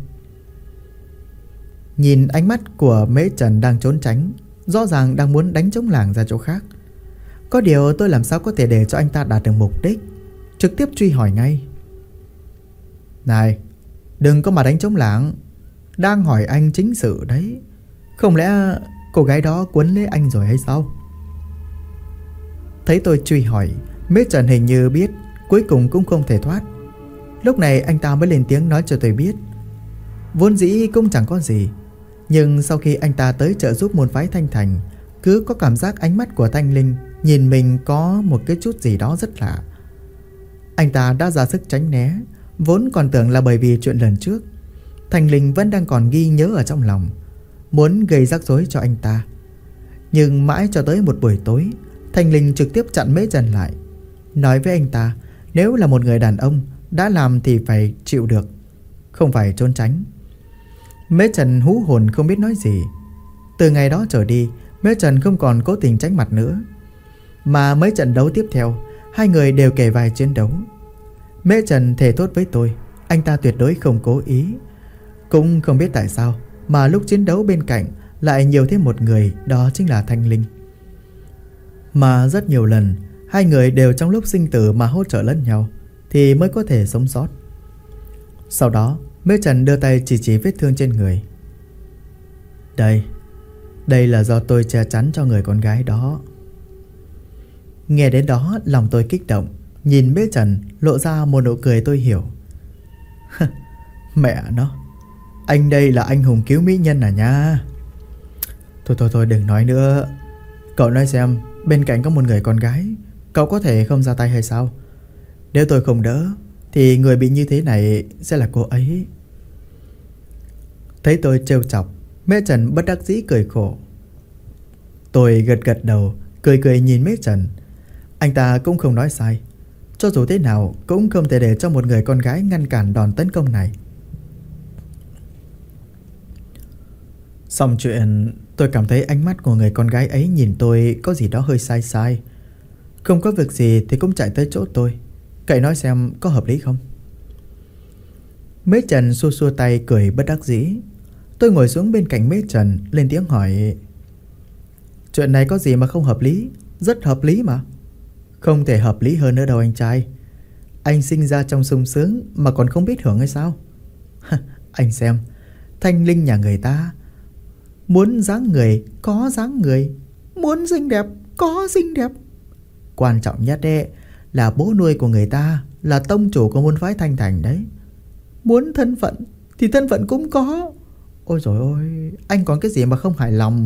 Speaker 1: Nhìn ánh mắt của Mễ Trần đang trốn tránh, rõ ràng đang muốn đánh trống lảng ra chỗ khác. Có điều tôi làm sao có thể để cho anh ta đạt được mục đích, trực tiếp truy hỏi ngay. Này, đừng có mà đánh trống lảng, đang hỏi anh chính sự đấy. Không lẽ cô gái đó quấn lấy anh rồi hay sao? Thấy tôi truy hỏi, Mễ Trần hình như biết cuối cùng cũng không thể thoát. Lúc này anh ta mới lên tiếng nói cho tôi biết. Vốn dĩ cũng chẳng có gì, nhưng sau khi anh ta tới trợ giúp môn phái Thanh Thành, cứ có cảm giác ánh mắt của Thanh Linh nhìn mình có một cái chút gì đó rất lạ. Anh ta đã ra sức tránh né, vốn còn tưởng là bởi vì chuyện lần trước. Thanh Linh vẫn đang còn ghi nhớ ở trong lòng, muốn gây rắc rối cho anh ta. Nhưng mãi cho tới một buổi tối,
Speaker 2: Thanh Linh trực tiếp chặn Mễ Trần lại, nói với anh ta nếu là một người đàn ông đã làm thì phải chịu được, không phải trốn tránh. Mễ Trần hú hồn không biết nói gì. Từ ngày đó trở đi, Mễ Trần không còn cố tình tránh mặt nữa, mà mấy trận đấu tiếp theo hai người đều kề vai chiến đấu. Mễ Trần thề thốt với tôi anh ta tuyệt đối không cố ý. Cũng không biết tại sao mà lúc chiến đấu bên cạnh lại nhiều thêm một người, đó chính là Thanh Linh. Mà rất nhiều lần hai người đều trong lúc sinh tử mà hỗ trợ lẫn nhau thì mới có thể sống sót. Sau đó Mễ Trần đưa tay chỉ vết thương trên người. Đây là do tôi che chắn cho người con gái đó. Nghe đến đó lòng tôi kích động, nhìn Mễ Trần lộ ra một nụ cười tôi hiểu. Mẹ nó, anh đây là anh hùng cứu mỹ nhân à nha. Thôi đừng nói nữa. Cậu nói xem, bên cạnh có một người con gái, cậu có thể không ra tay hay sao? Nếu tôi không đỡ thì người bị như thế này sẽ là cô ấy. Thấy tôi trêu chọc, Mễ Trần bất đắc dĩ cười khổ. Tôi gật đầu, cười nhìn Mễ Trần. Anh ta cũng không nói sai. Cho dù thế nào cũng không thể để cho một người con gái ngăn cản đòn tấn công này. Xong chuyện, tôi cảm thấy ánh mắt của người con gái ấy nhìn tôi có gì đó hơi sai. Không có việc gì thì cũng chạy tới chỗ tôi. Cậy nói xem có hợp lý không? Mễ Trần xua tay cười bất đắc dĩ. Tôi ngồi xuống bên cạnh Mễ Trần, lên tiếng hỏi. Chuyện này có gì mà không hợp lý? Rất hợp lý mà. Không thể hợp lý hơn nữa đâu anh trai. Anh sinh ra trong sung sướng mà còn không biết hưởng hay sao? Anh xem, Thanh Linh nhà người ta muốn dáng người có dáng người, muốn xinh đẹp có xinh đẹp. Quan trọng nhất đấy là bố nuôi của người ta là tông chủ của môn phái Thanh Thành đấy. Muốn thân phận thì thân phận cũng có. Ôi dồi ôi, anh còn cái gì mà không hài lòng?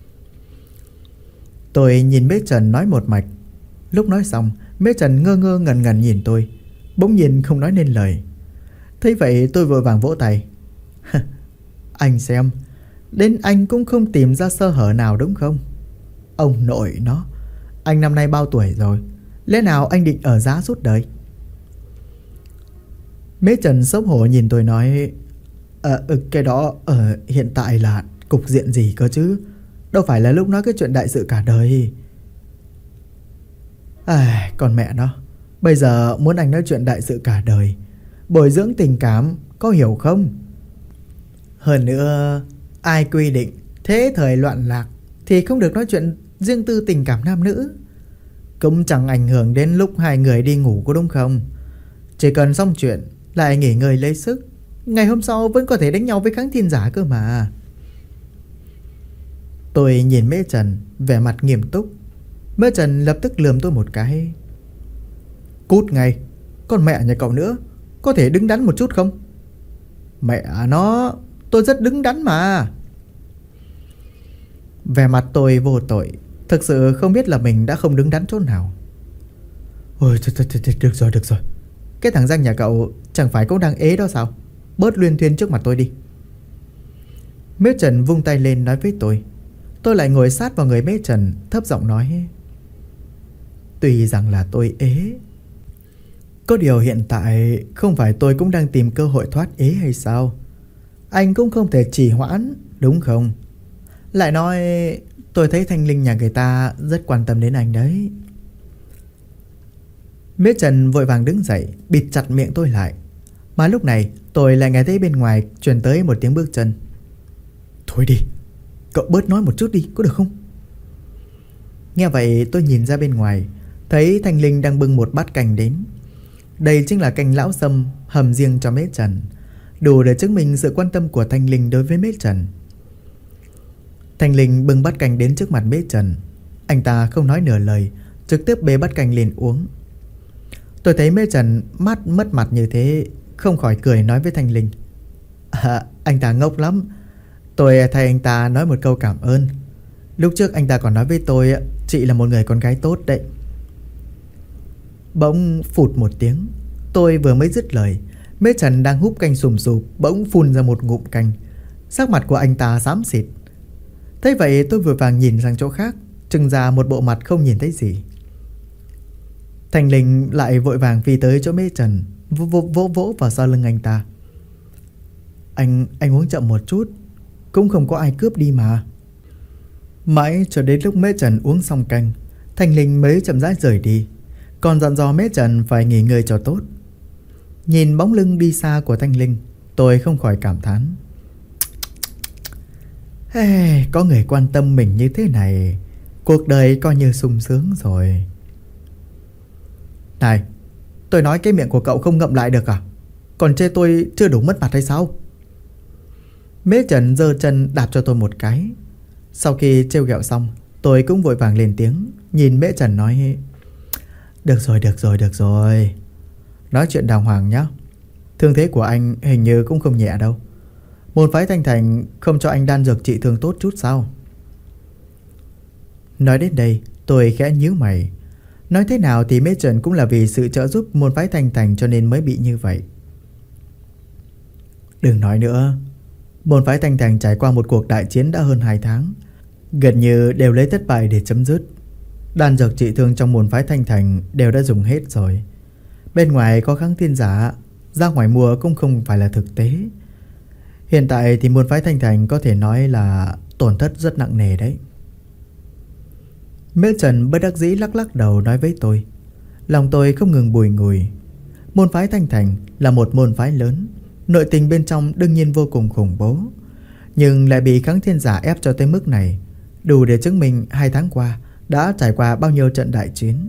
Speaker 2: Tôi nhìn Mễ Trần nói một mạch. Lúc nói xong, Mễ Trần ngơ ngẩn nhìn tôi, bỗng nhiên không nói nên lời. Thấy vậy tôi vội vàng vỗ tay. Anh xem, đến anh cũng không tìm ra sơ hở nào đúng không? Ông nội nó, anh năm nay bao tuổi rồi? Lẽ nào anh định ở giá suốt đời? Mễ Trần xấu hổ nhìn tôi nói. Cái đó hiện tại là cục diện gì cơ chứ? Đâu phải là lúc nói cái chuyện đại sự cả đời. Còn mẹ nó, bây giờ muốn anh nói chuyện đại sự cả đời, bồi dưỡng tình cảm, có hiểu không? Hơn nữa, ai quy định thế thời loạn lạc thì không được nói chuyện riêng tư tình cảm nam nữ? Cũng chẳng ảnh hưởng đến lúc hai người đi ngủ có đúng không? Chỉ cần xong chuyện lại nghỉ ngơi lấy sức, ngày hôm sau vẫn có thể đánh nhau với Kháng Thiên Giả cơ mà. Tôi nhìn Mễ Trần vẻ mặt nghiêm túc. Mễ Trần lập tức lườm tôi một cái. Cút ngay, con mẹ nhà cậu nữa, có thể đứng đắn một chút không? Mẹ nó, tôi rất đứng đắn mà. Vẻ mặt tôi vô tội, thực sự không biết là mình đã không đứng đắn chỗ nào. Ôi thôi, được rồi. Cái thằng danh nhà cậu chẳng phải cũng đang ế đó sao? Bớt luyên thuyên trước mặt tôi đi. Mễ Trần vung tay lên nói với tôi. Tôi lại ngồi sát vào người Mễ Trần, thấp giọng nói. Tuy rằng là tôi ế, có điều hiện tại không phải tôi cũng đang tìm cơ hội thoát ế hay sao? Anh cũng không thể trì hoãn, đúng không? Lại nói tôi thấy Thanh Linh nhà người ta rất quan tâm đến anh đấy. Mễ Trần vội vàng đứng dậy, bịt chặt miệng tôi lại. Mà lúc này tôi lại nghe thấy bên ngoài truyền tới một tiếng bước chân. Thôi đi, cậu bớt nói một chút đi, có được không? Nghe vậy tôi nhìn ra bên ngoài, thấy Thanh Linh đang bưng một bát canh đến. Đây chính là canh lão sâm hầm riêng cho Mễ Trần, đủ để chứng minh sự quan tâm của Thanh Linh đối với Mễ Trần. Thanh Linh bưng bát canh đến trước mặt Mễ Trần. Anh ta không nói nửa lời, trực tiếp bê bát canh lên uống. Tôi thấy Mễ Trần mất mặt như thế, không khỏi cười nói với Thanh Linh. Anh ta ngốc lắm. Tôi thay anh ta nói một câu cảm ơn. Lúc trước anh ta còn nói với tôi chị là một người con gái tốt đấy. Bỗng phụt một tiếng. Tôi vừa mới dứt lời, Mễ Trần đang húp canh sùm sụp bỗng phun ra một ngụm canh. Sắc mặt của anh ta xám xịt. Thế vậy tôi vội vàng nhìn sang chỗ khác,
Speaker 1: trưng ra một bộ mặt không nhìn thấy gì. Thành Linh lại vội vàng phi tới chỗ Mễ Trần, vỗ vào sau lưng anh ta. Anh uống chậm một chút, cũng không có ai cướp đi mà. Mãi cho đến lúc Mễ Trần uống xong canh, Thành Linh mới chậm rãi rời đi, còn dặn dò Mễ Trần phải nghỉ ngơi cho tốt. Nhìn bóng lưng đi xa của Thanh Linh, tôi không khỏi cảm thán. Có người quan tâm mình như thế này, cuộc đời coi như sung sướng rồi. Này, tôi nói cái miệng của cậu không ngậm lại được à? Còn chê tôi chưa đủ mất mặt hay sao? Mễ Trần giơ chân đạp cho tôi một cái. Sau khi trêu ghẹo xong, tôi cũng vội vàng lên tiếng, nhìn Mễ Trần nói: Được rồi. Nói chuyện đàng hoàng nhé. Thương thế của anh hình như cũng không nhẹ đâu. Môn phái Thanh Thành không cho anh đan dược trị thương tốt chút sao? Nói đến đây, tôi khẽ nhíu mày. Nói thế nào thì Mễ Trần cũng là vì sự trợ giúp môn phái Thanh Thành cho nên mới bị như vậy. Đừng nói nữa. Môn phái Thanh Thành trải qua một cuộc đại chiến đã hơn 2 tháng, gần như đều lấy thất bại để chấm dứt. Đan dược trị thương trong môn phái Thanh Thành đều đã dùng hết rồi. Bên ngoài có kháng thiên giả, ra ngoài mua cũng không phải là thực tế. Hiện tại thì môn phái Thanh Thành có thể nói là tổn thất rất nặng nề đấy. Mễ Trần bất đắc dĩ lắc đầu nói với tôi. Lòng tôi không ngừng bùi ngùi. Môn phái Thanh Thành là một môn phái lớn, nội tình bên trong đương nhiên vô cùng khủng bố, nhưng lại bị kháng thiên giả ép cho tới mức này, đủ để chứng minh 2 tháng qua đã trải qua bao nhiêu trận đại chiến.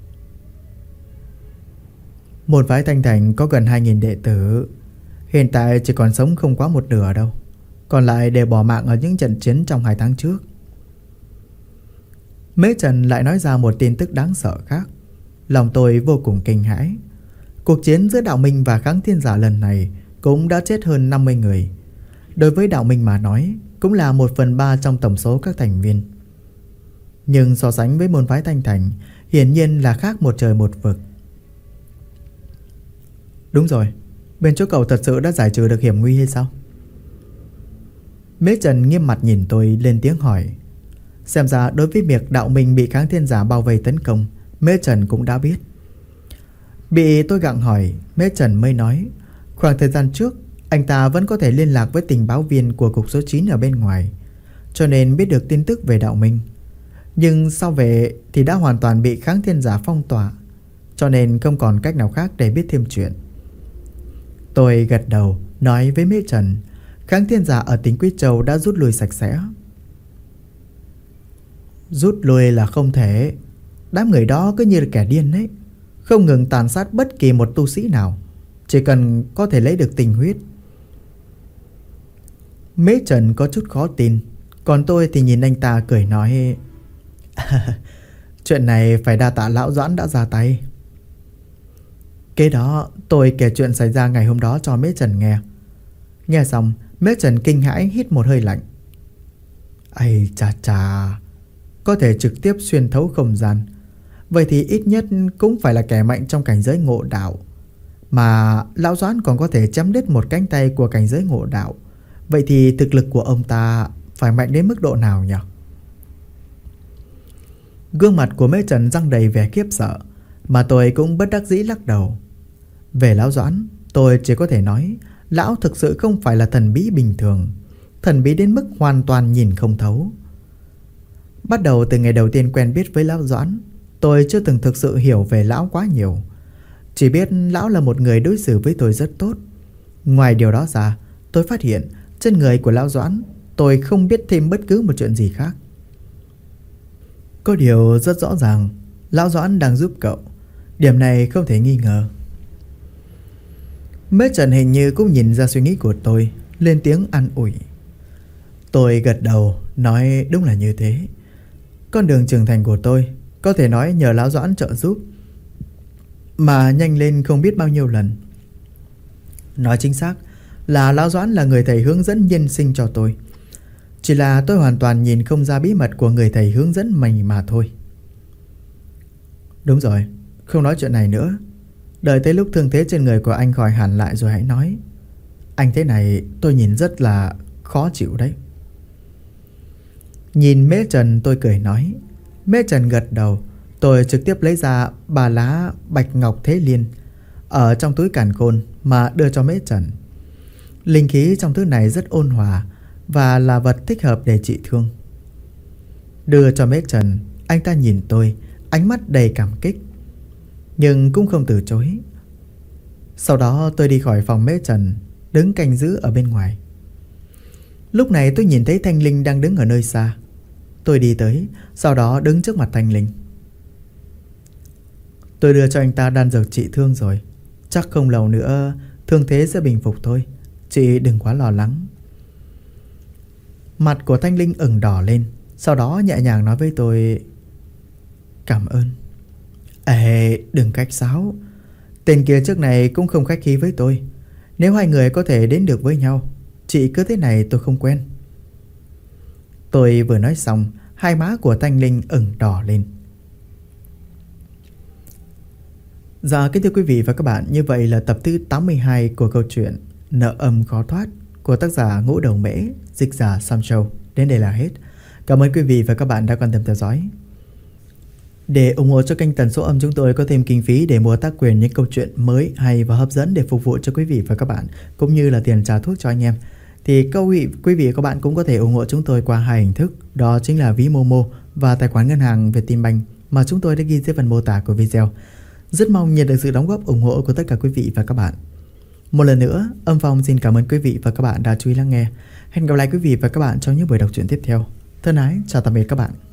Speaker 1: Môn phái Thanh Thành có gần 2.000 đệ tử, hiện tại chỉ còn sống không quá một nửa đâu, còn lại đều bỏ mạng ở những trận chiến trong 2 tháng trước. Mễ Trần lại nói ra một tin tức đáng sợ khác. Lòng tôi vô cùng kinh hãi. Cuộc chiến giữa Đạo Minh và kháng thiên giả lần này cũng đã chết hơn 50 người. Đối với Đạo Minh mà nói, cũng là 1/3 trong tổng số các thành viên. Nhưng so sánh với môn phái Thanh Thành, hiển nhiên là khác một trời một vực. Đúng rồi, bên chỗ cậu thật sự đã giải trừ được hiểm nguy hay sao? Mễ Trần nghiêm mặt nhìn tôi lên tiếng hỏi. Xem ra đối với việc Đạo Minh bị kháng thiên giả bao vây tấn công, Mễ Trần cũng đã biết. Bị tôi gặng hỏi, Mễ Trần mới nói khoảng thời gian trước anh ta vẫn có thể liên lạc với tình báo viên của cục số 9 ở bên ngoài, cho nên biết được tin tức về Đạo Minh. Nhưng sau về thì đã hoàn toàn bị kháng thiên giả phong tỏa, cho nên không còn cách nào khác để biết thêm chuyện. Tôi gật đầu nói với Mễ Trần, kháng thiên giả ở tỉnh Quyết Châu đã rút lui sạch sẽ. Rút lui là không thể. Đám người đó cứ như là kẻ điên ấy, không ngừng tàn sát bất kỳ một tu sĩ nào, chỉ cần có thể lấy được tình huyết. Mễ Trần có chút khó tin, còn tôi thì nhìn anh ta cười nói chuyện này phải đa tạ lão Doãn đã ra tay. Kế đó tôi kể chuyện xảy ra ngày hôm đó cho Mễ Trần nghe. Nghe xong, Mễ Trần kinh hãi hít một hơi lạnh. Ây chà, có thể trực tiếp xuyên thấu không gian, vậy thì ít nhất cũng phải là kẻ mạnh trong cảnh giới ngộ đạo. Mà lão Doãn còn có thể chém đứt một cánh tay của cảnh giới ngộ đạo, vậy thì thực lực của ông ta phải mạnh đến mức độ nào nhỉ? Gương mặt của Mễ Trần răng đầy vẻ khiếp sợ, mà tôi cũng bất đắc dĩ lắc đầu. Về lão Doãn, tôi chỉ có thể nói lão thực sự không phải là thần bí bình thường, thần bí đến mức hoàn toàn nhìn không thấu. Bắt đầu từ ngày đầu tiên quen biết với lão Doãn, tôi chưa từng thực sự hiểu về lão quá nhiều. Chỉ biết lão là một người đối xử với tôi rất tốt. Ngoài điều đó ra, tôi phát hiện trên người của lão Doãn tôi không biết thêm bất cứ một chuyện gì khác. Có điều rất rõ ràng, lão Doãn đang giúp cậu, điểm này không thể nghi ngờ. Mễ Trần hình như cũng nhìn ra suy nghĩ của tôi, lên tiếng an ủi. Tôi gật đầu nói đúng là như thế. Con đường trưởng thành của tôi có thể nói nhờ lão Doãn trợ giúp mà nhanh lên không biết bao nhiêu lần. Nói chính xác là lão Doãn là người thầy hướng dẫn nhân sinh cho tôi. Chỉ là tôi hoàn toàn nhìn không ra bí mật của người thầy hướng dẫn mình mà thôi. Đúng rồi, không nói chuyện này nữa. Đợi tới lúc thương thế trên người của anh khỏi hẳn lại rồi hãy nói. Anh thế này tôi nhìn rất là khó chịu đấy. Nhìn Mễ Trần tôi cười nói, Mễ Trần gật đầu. Tôi trực tiếp lấy ra 3 lá bạch ngọc thế liên ở trong túi càn khôn mà đưa cho Mễ Trần. Linh khí trong thứ này rất ôn hòa và là vật thích hợp để trị thương. Đưa cho Mễ Trần, anh ta nhìn tôi, ánh mắt đầy cảm kích, nhưng cũng không từ chối. Sau đó tôi đi khỏi phòng Mễ Trần, đứng canh giữ ở bên ngoài. Lúc này tôi nhìn thấy Thanh Linh đang đứng ở nơi xa. Tôi đi tới, sau đó đứng trước mặt Thanh Linh. Tôi đưa cho anh ta đan dược trị thương rồi, chắc không lâu nữa thương thế sẽ bình phục thôi, chị đừng quá lo lắng. Mặt của Thanh Linh ửng đỏ lên, sau đó nhẹ nhàng nói với tôi: Cảm ơn. Ê, đừng khách sáo. Tên kia trước này cũng không khách khí với tôi. Nếu hai người có thể đến được với nhau, chị cứ thế này tôi không quen. Tôi vừa nói xong, hai má của Thanh Linh ửng đỏ lên. Dạ kính thưa quý vị và các bạn, như vậy là tập thứ 82 của câu chuyện Nợ Âm Khó Thoát của tác giả Ngũ Đầu Mễ, dịch giả Sam Châu đến đây là hết. Cảm ơn quý vị và các bạn đã quan tâm theo dõi. Để ủng hộ cho kênh Tần Số Âm chúng tôi có thêm kinh phí để mua tác quyền những câu chuyện mới hay và hấp dẫn để phục vụ cho quý vị và các bạn, cũng như là tiền trả thuốc cho anh em, thì quý vị và các bạn cũng có thể ủng hộ chúng tôi qua hai hình thức, đó chính là ví Momo và tài khoản ngân hàng Vietinbank mà chúng tôi đã ghi dưới phần mô tả của video. Rất mong nhận được sự đóng góp ủng hộ của tất cả quý vị và các bạn. Một lần nữa, Âm Phong xin cảm ơn quý vị và các bạn đã chú ý lắng nghe. Hẹn gặp lại quý vị và các bạn trong những buổi đọc truyện tiếp theo. Thân ái, chào tạm biệt các bạn.